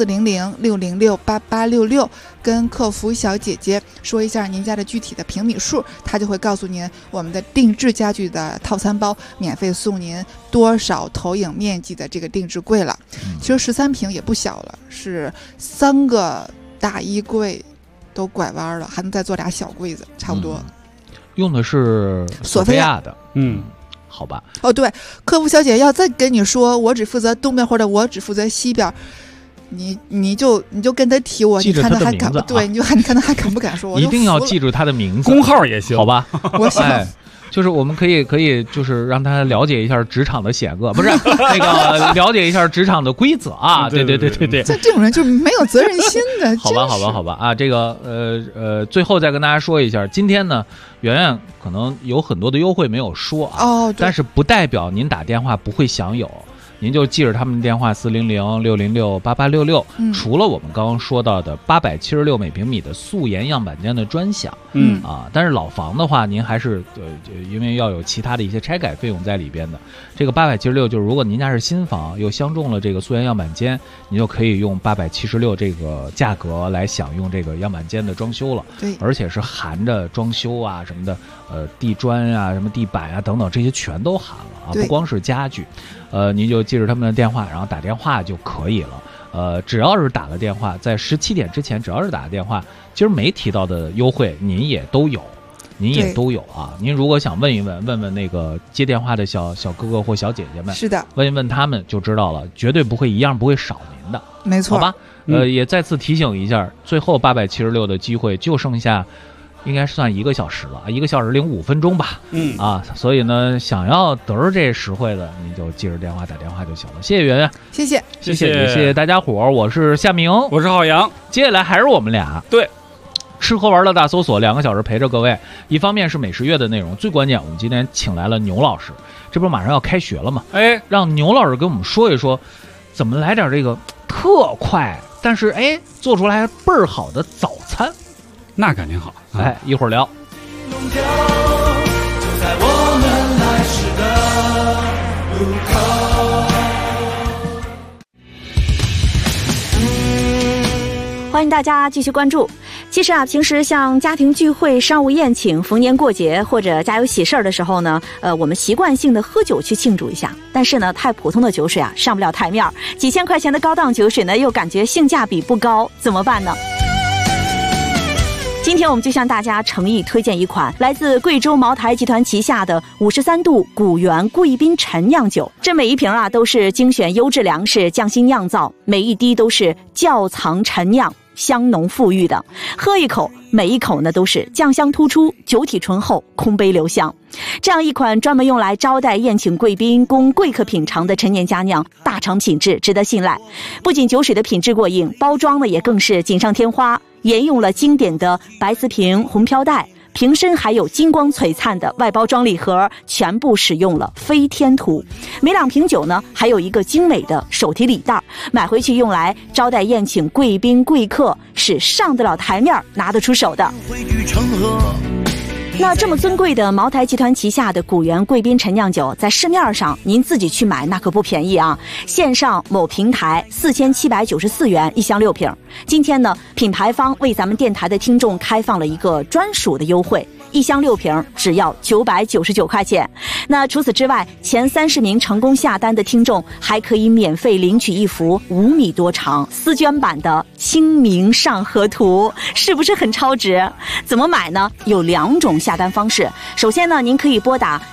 [SPEAKER 4] 400-606-8866跟客服小姐姐说一下您家的具体的平米数，她就会告诉您我们的定制家具的套餐包免费送您多少投影面积的这个定制柜了。其实13平也不小了，是3个大衣柜都拐弯了，还能再做俩小柜子，差不多。
[SPEAKER 5] 用的是索菲亚的，好吧。
[SPEAKER 4] 哦，对，客服小姐要再跟你说我只负责东边或者我只负责西边，你就跟他提我，你看他还敢不对，你看他还敢不敢说？我
[SPEAKER 5] 一定要记住他的名字，
[SPEAKER 3] 工号也行，
[SPEAKER 5] 好吧？
[SPEAKER 4] 我想。
[SPEAKER 5] 就是我们可以就是让他了解一下职场的险恶，不是那个了解一下职场的规则啊！对。
[SPEAKER 4] 像这种人就是没有责任心的。
[SPEAKER 5] 好吧啊，这个最后再跟大家说一下，今天呢，圆圆可能有很多的优惠没有说啊，但是不代表您打电话不会享有。您就记着他们的电话400-606-8866，除了我们刚刚说到的876每平米的素颜样板间的专享，但是老房的话，您还是因为要有其他的一些拆改费用在里边的。这个876就是如果您家是新房，又相中了这个素颜样板间，您就可以用876这个价格来享用这个样板间的装修了。
[SPEAKER 4] 对，
[SPEAKER 5] 而且是含着装修啊什么的，地砖啊、什么地板啊等等，这些全都含了啊，不光是家具。您就记住他们的电话，然后打电话就可以了。只要是打了电话，在17点之前，只要是打了电话，今儿没提到的优惠您也都有啊。您如果想问问那个接电话的小哥哥或小姐姐们，
[SPEAKER 4] 是的，
[SPEAKER 5] 问一问他们就知道了，绝对不会一样不会少您的，
[SPEAKER 4] 没错，
[SPEAKER 5] 好吧？也再次提醒一下，最后876的机会就剩下。应该是算1个小时了，1个小时05分钟吧。所以呢，想要得着这实惠的，你就记着电话打电话就行了。谢谢圆圆，
[SPEAKER 4] 谢谢
[SPEAKER 5] 谢谢大家伙儿，我是夏明，
[SPEAKER 3] 我是浩洋，
[SPEAKER 5] 接下来还是我们俩，
[SPEAKER 3] 对，
[SPEAKER 5] 吃喝玩乐大搜索2个小时陪着各位。一方面是美食月的内容，最关键我们今天请来了牛老师，这不是马上要开学了吗？让牛老师跟我们说一说，怎么来点这个特快，但是做出来倍儿好的早餐。
[SPEAKER 3] 那肯定好，
[SPEAKER 5] 一会儿聊。
[SPEAKER 14] 欢迎大家继续关注。其实啊，平时像家庭聚会、商务宴请、逢年过节或者家有喜事儿的时候呢，我们习惯性的喝酒去庆祝一下。但是呢，太普通的酒水啊，上不了台面，几千块钱的高档酒水呢，又感觉性价比不高，怎么办呢？今天我们就向大家诚意推荐一款来自贵州茅台集团旗下的53度古原贵宾陈酿酒。这每一瓶啊都是精选优质粮食匠心酿造，每一滴都是窖藏陈酿，香浓馥郁的。喝一口，每一口呢都是酱香突出，酒体醇厚，空杯留香。这样一款专门用来招待宴请贵宾、供贵客品尝的陈年佳酿，大厂品质，值得信赖。不仅酒水的品质过硬，包装呢也更是锦上添花，沿用了经典的白瓷瓶、红飘带，瓶身还有金光璀璨的外包装礼盒，全部使用了飞天图。每2瓶酒呢，还有一个精美的手提礼袋，买回去用来招待宴请贵宾贵客，是上得了台面、拿得出手的。那这么尊贵的茅台集团旗下的古原贵宾陈酿酒，在市面上您自己去买那可不便宜啊！线上某平台4794元1箱6瓶。今天呢，品牌方为咱们电台的听众开放了一个专属的优惠，1箱6瓶只要999块钱。那除此之外，前30名成功下单的听众还可以免费领取一幅5米多长丝绢版的清明上河图，是不是很超值？怎么买呢？有2种下单方式。首先呢，您可以拨打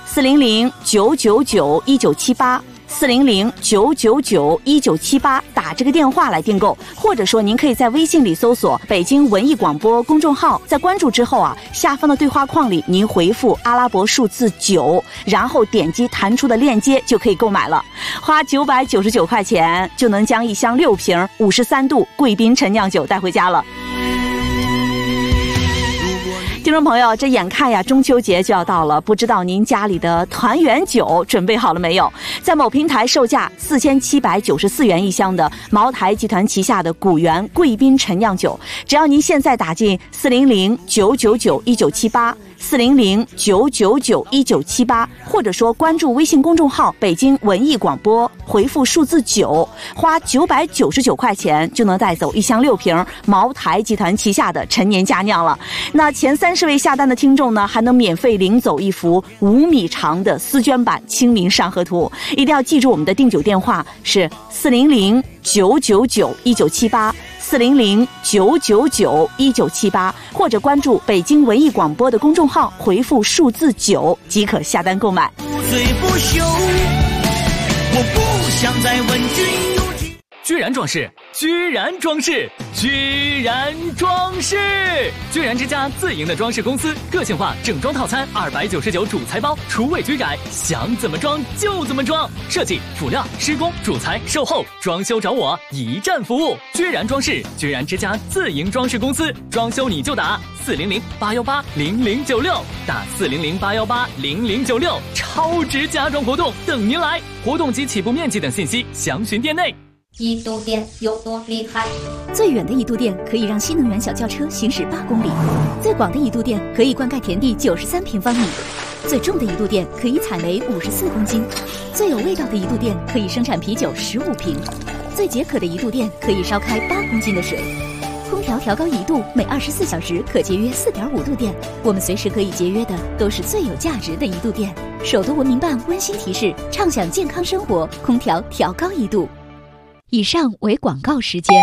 [SPEAKER 14] 400-999-1978。400-999-1978打这个电话来订购，或者说您可以在微信里搜索北京文艺广播公众号，在关注之后啊，下方的对话框里您回复阿拉伯数字9，然后点击弹出的链接就可以购买了。花999块钱就能将1箱6瓶53度贵宾陈酿酒带回家了。 听众朋友，这眼看呀中秋节就要到了，不知道您家里的团圆酒准备好了没有？在某平台售价4794元一箱的茅台集团旗下的古源贵宾陈酿酒，只要您现在打进400-999-1978。400-999-1978，或者说关注微信公众号北京文艺广播，回复数字9，花999块钱就能带走一箱6瓶茅台集团旗下的陈年佳酿了。那前30位下单的听众呢，还能免费领走一幅5米长的丝绢版清明上河图。一定要记住我们的订酒电话是400-999-1978。400-999-1978，或者关注北京文艺广播的公众号，回复数字9即可下单购买。
[SPEAKER 10] 醉不休，我不想再问君有几。
[SPEAKER 12] 居然装饰，居然装饰，居然装饰！居然之家自营的装饰公司，个性化整装套餐299主材包，厨卫居然，想怎么装就怎么装，设计、辅料、施工、主材、售后、装修找我，一站服务。居然装饰，居然之家自营装饰公司，装修你就打400-818-0096，打400-818-0096，超值家装活动等您来，活动及起步面积等信息详询店内。
[SPEAKER 15] 1度电有多厉害？
[SPEAKER 6] 最远的1度电可以让新能源小轿车行驶8公里，最广的1度电可以灌溉田地93平方米，最重的1度电可以采煤54公斤，最有味道的1度电可以生产啤酒15瓶，最解渴的1度电可以烧开8公斤的水。空调调高1度，每24小时可节约4.5度电。我们随时可以节约的都是最有价值的1度电。首都文明办温馨提示：畅享健康生活，空调调高1度。以上为广告时间。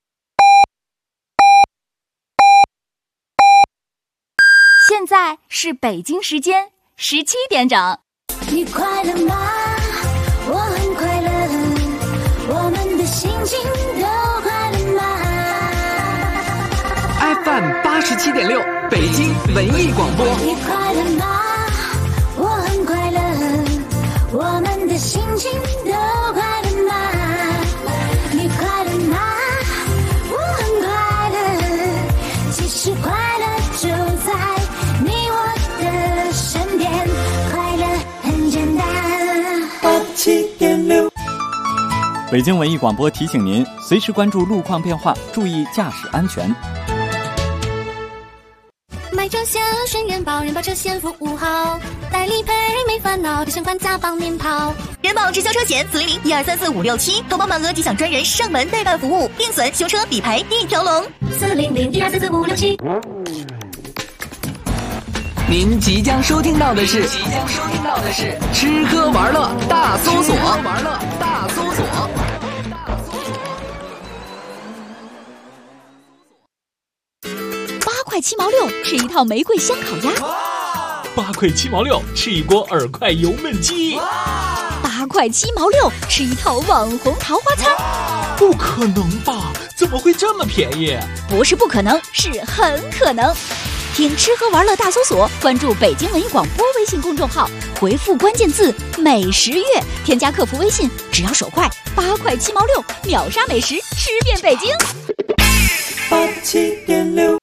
[SPEAKER 16] 现在是北京时间17点整。
[SPEAKER 17] 你快乐吗？我很快乐，我们的心情都快乐吗？
[SPEAKER 12] FM 87.6，北京文艺广播。
[SPEAKER 17] 你快乐吗？我很快乐，我们的心情都快乐吗？你快乐吗？我很快乐，其实快乐就在你我的身边，快乐很简单。87.6，
[SPEAKER 11] 北京文艺广播提醒您，随时关注路况变化，注意驾驶安全。
[SPEAKER 17] 买车险选人保，人保车险服务好，代理赔没烦恼，提前还价帮您跑。
[SPEAKER 13] 人保直销车险400-1234-567，投保满额即享专人上门代办服务，定损、修车、理赔一条龙。
[SPEAKER 17] 400-1234-567。
[SPEAKER 12] 您即将收听到的是吃喝玩乐大搜索。
[SPEAKER 6] 8块7毛6是一套玫瑰香烤鸭
[SPEAKER 5] ，8块7毛6是一锅耳快油焖鸡
[SPEAKER 6] ，8块7毛6是一套网红桃花餐。
[SPEAKER 5] 不可能吧？怎么会这么便宜？
[SPEAKER 6] 不是不可能，是很可能。听吃喝玩乐大搜索，关注北京文艺广播微信公众号，回复关键字美食月，添加客服微信，只要手快，8块7毛6，秒杀美食，吃遍北京。
[SPEAKER 10] 87.6。